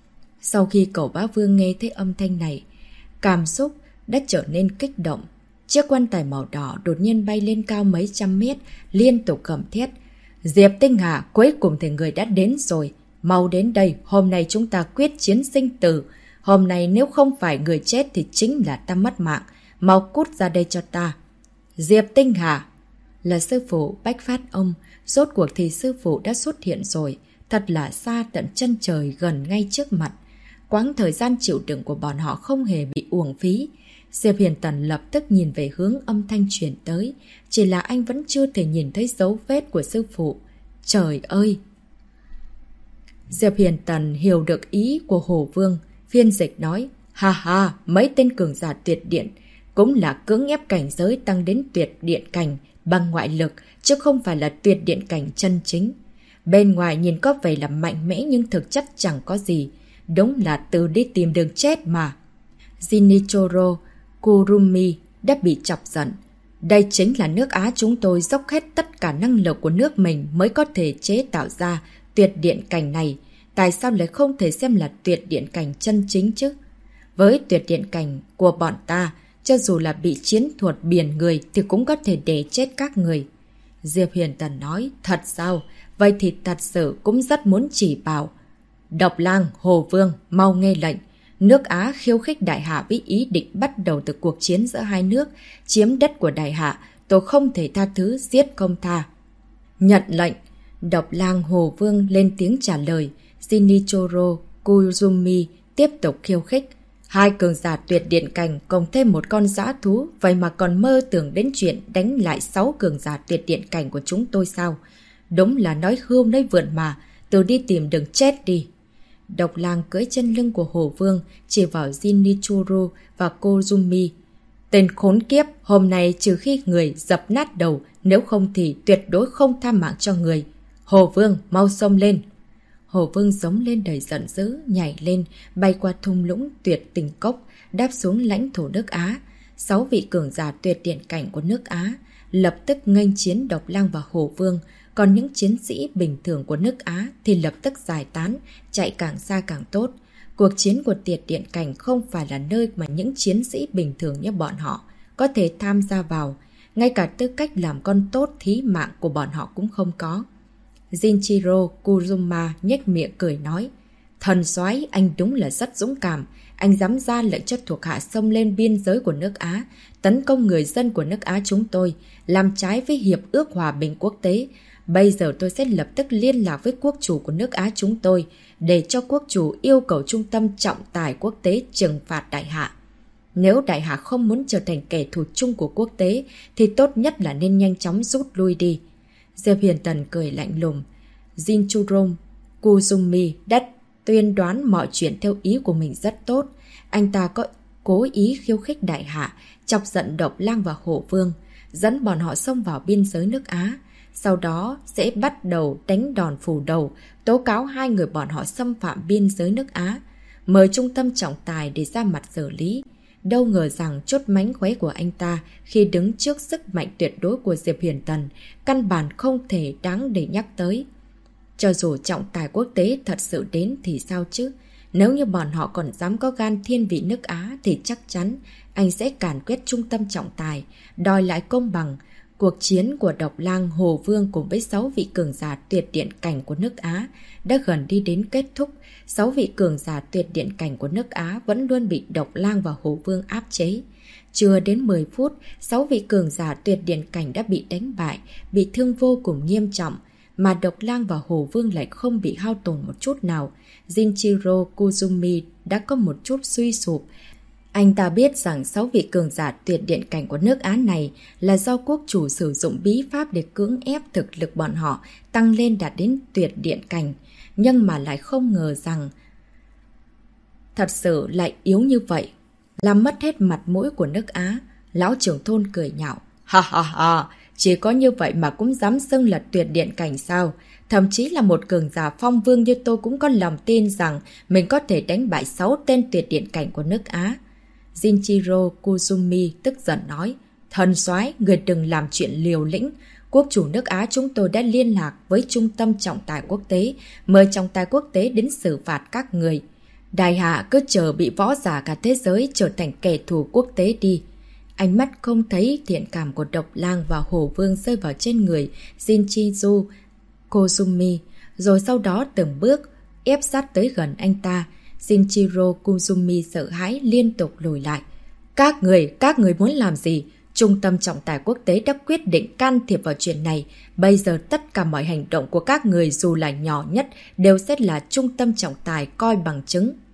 Sau khi cẩu Bá Vương nghe thấy âm thanh này, cảm xúc đã trở nên kích động. Chiếc quan tài màu đỏ đột nhiên bay lên cao mấy trăm mét, liên tục gầm thét. Diệp Tinh Hà, cuối cùng thì người đã đến rồi. Mau đến đây, hôm nay chúng ta quyết chiến sinh tử. Hôm nay nếu không phải người chết thì chính là ta mất mạng. Mau cút ra đây cho ta. Diệp Tinh Hà là sư phụ Bách Phát ông. Rốt cuộc thì sư phụ đã xuất hiện rồi. Thật là xa tận chân trời gần ngay trước mặt. Quãng thời gian chịu đựng của bọn họ không hề bị uổng phí. Diệp Hiền Tần lập tức nhìn về hướng âm thanh truyền tới. Chỉ là anh vẫn chưa thể nhìn thấy dấu vết của sư phụ. Trời ơi! Diệp Hiền Tần hiểu được ý của Hồ Vương. Phiên dịch nói, ha ha, mấy tên cường giả tuyệt điện cũng là cưỡng ép cảnh giới tăng đến tuyệt điện cảnh bằng ngoại lực, chứ không phải là tuyệt điện cảnh chân chính. Bên ngoài nhìn có vẻ là mạnh mẽ nhưng thực chất chẳng có gì. Đúng là từ đi tìm đường chết mà. Shinichiro Kurumi đã bị chọc giận. Đây chính là nước Á chúng tôi dốc hết tất cả năng lực của nước mình mới có thể chế tạo ra tuyệt điện cảnh này, tại sao lại không thể xem là tuyệt điện cảnh chân chính chứ? Với tuyệt điện cảnh của bọn ta, cho dù là bị chiến thuật biển người thì cũng có thể để chết các người. Diệp Huyền Tần nói, thật sao? Vậy thì thật sự cũng rất muốn chỉ bảo. Độc Lang, Hồ Vương, mau nghe lệnh. Nước Á khiêu khích Đại Hạ với ý định bắt đầu từ cuộc chiến giữa hai nước, chiếm đất của Đại Hạ, tôi không thể tha thứ, giết không tha. Nhận lệnh. Độc Lang, Hồ Vương lên tiếng trả lời. Shinichiro Kuzumi tiếp tục khiêu khích. Hai cường giả tuyệt điện cảnh cộng thêm một con dã thú, vậy mà còn mơ tưởng đến chuyện đánh lại 6 cường giả tuyệt điện cảnh của chúng tôi sao? Đúng là nói hươu nói vượn mà, tôi đi tìm đường chết đi. Độc Lang cưỡi chân lưng của Hồ Vương, chỉ vào Shinichiro và Kozumi. Tên khốn kiếp, hôm nay trừ khi người dập nát đầu, nếu không thì tuyệt đối không tha mạng cho người. Hồ Vương, mau xông lên. Hồ Vương giống lên đầy giận dữ, nhảy lên, bay qua thung lũng tuyệt tình cốc, đáp xuống lãnh thổ nước Á. 6 vị cường giả tuyệt điện cảnh của nước Á lập tức nghênh chiến Độc Lang và Hồ Vương, còn những chiến sĩ bình thường của nước Á thì lập tức giải tán, chạy càng xa càng tốt. Cuộc chiến của tuyệt điện cảnh không phải là nơi mà những chiến sĩ bình thường như bọn họ có thể tham gia vào, ngay cả tư cách làm con tốt thí mạng của bọn họ cũng không có. Jinichiro Kuzuma nhếch miệng cười nói, thần soái, anh đúng là rất dũng cảm, anh dám ra lệnh cho thuộc hạ xông lên biên giới của nước Á, tấn công người dân của nước Á chúng tôi, làm trái với hiệp ước hòa bình quốc tế. Bây giờ tôi sẽ lập tức liên lạc với quốc chủ của nước Á chúng tôi, để cho quốc chủ yêu cầu trung tâm trọng tài quốc tế trừng phạt Đại Hạ. Nếu Đại Hạ không muốn trở thành kẻ thù chung của quốc tế, thì tốt nhất là nên nhanh chóng rút lui đi. Diệp Huyền Tần cười lạnh lùng. Jinichiro Kuzumi đã tuyên đoán mọi chuyện theo ý của mình rất tốt. Anh ta có cố ý khiêu khích Đại Hạ, chọc giận Độc Lang và Hổ Vương, dẫn bọn họ xông vào biên giới nước Á. Sau đó sẽ bắt đầu đánh đòn phủ đầu, tố cáo hai người bọn họ xâm phạm biên giới nước Á, mời trung tâm trọng tài để ra mặt xử lý. Đâu ngờ rằng chốt mánh khóe của anh ta khi đứng trước sức mạnh tuyệt đối của Diệp Huyền Tần, căn bản không thể đáng để nhắc tới. Cho dù trọng tài quốc tế thật sự đến thì sao chứ? Nếu như bọn họ còn dám có gan thiên vị nước Á thì chắc chắn anh sẽ càn quét trung tâm trọng tài, đòi lại công bằng. Cuộc chiến của Độc Lang, Hồ Vương cùng với 6 vị cường giả tuyệt điện cảnh của nước Á đã gần đi đến kết thúc. 6 vị cường giả tuyệt điện cảnh của nước Á vẫn luôn bị Độc Lang và Hồ Vương áp chế. Chưa đến 10 phút, 6 vị cường giả tuyệt điện cảnh đã bị đánh bại, bị thương vô cùng nghiêm trọng, mà Độc Lang và Hồ Vương lại không bị hao tổn một chút nào. Jinichiro Kuzumi đã có một chút suy sụp. Anh ta biết rằng 6 vị cường giả tuyệt điện cảnh của nước Á này là do quốc chủ sử dụng bí pháp để cưỡng ép thực lực bọn họ tăng lên đạt đến tuyệt điện cảnh, nhưng mà lại không ngờ rằng thật sự lại yếu như vậy, làm mất hết mặt mũi của nước Á. Lão trưởng thôn cười nhạo, ha ha ha, chỉ có như vậy mà cũng dám xưng là tuyệt điện cảnh sao? Thậm chí là một cường giả phong vương như tôi cũng có lòng tin rằng mình có thể đánh bại 6 tên tuyệt điện cảnh của nước Á. Jinichiro Kuzumi tức giận nói, thần soái, người đừng làm chuyện liều lĩnh. Quốc chủ nước Á chúng tôi đã liên lạc với trung tâm trọng tài quốc tế, mời trọng tài quốc tế đến xử phạt các người. Đại Hạ cứ chờ bị võ giả cả thế giới trở thành kẻ thù quốc tế đi. Ánh mắt không thấy thiện cảm của Độc Lang và Hồ Vương rơi vào trên người Jinichiro Kuzumi, rồi sau đó từng bước ép sát tới gần anh ta. Jinichiro Kuzumi sợ hãi liên tục lùi lại. Các người muốn làm gì? Trung tâm trọng tài quốc tế đã quyết định can thiệp vào chuyện này. Bây giờ tất cả mọi hành động của các người dù là nhỏ nhất đều sẽ là trung tâm trọng tài coi bằng chứng.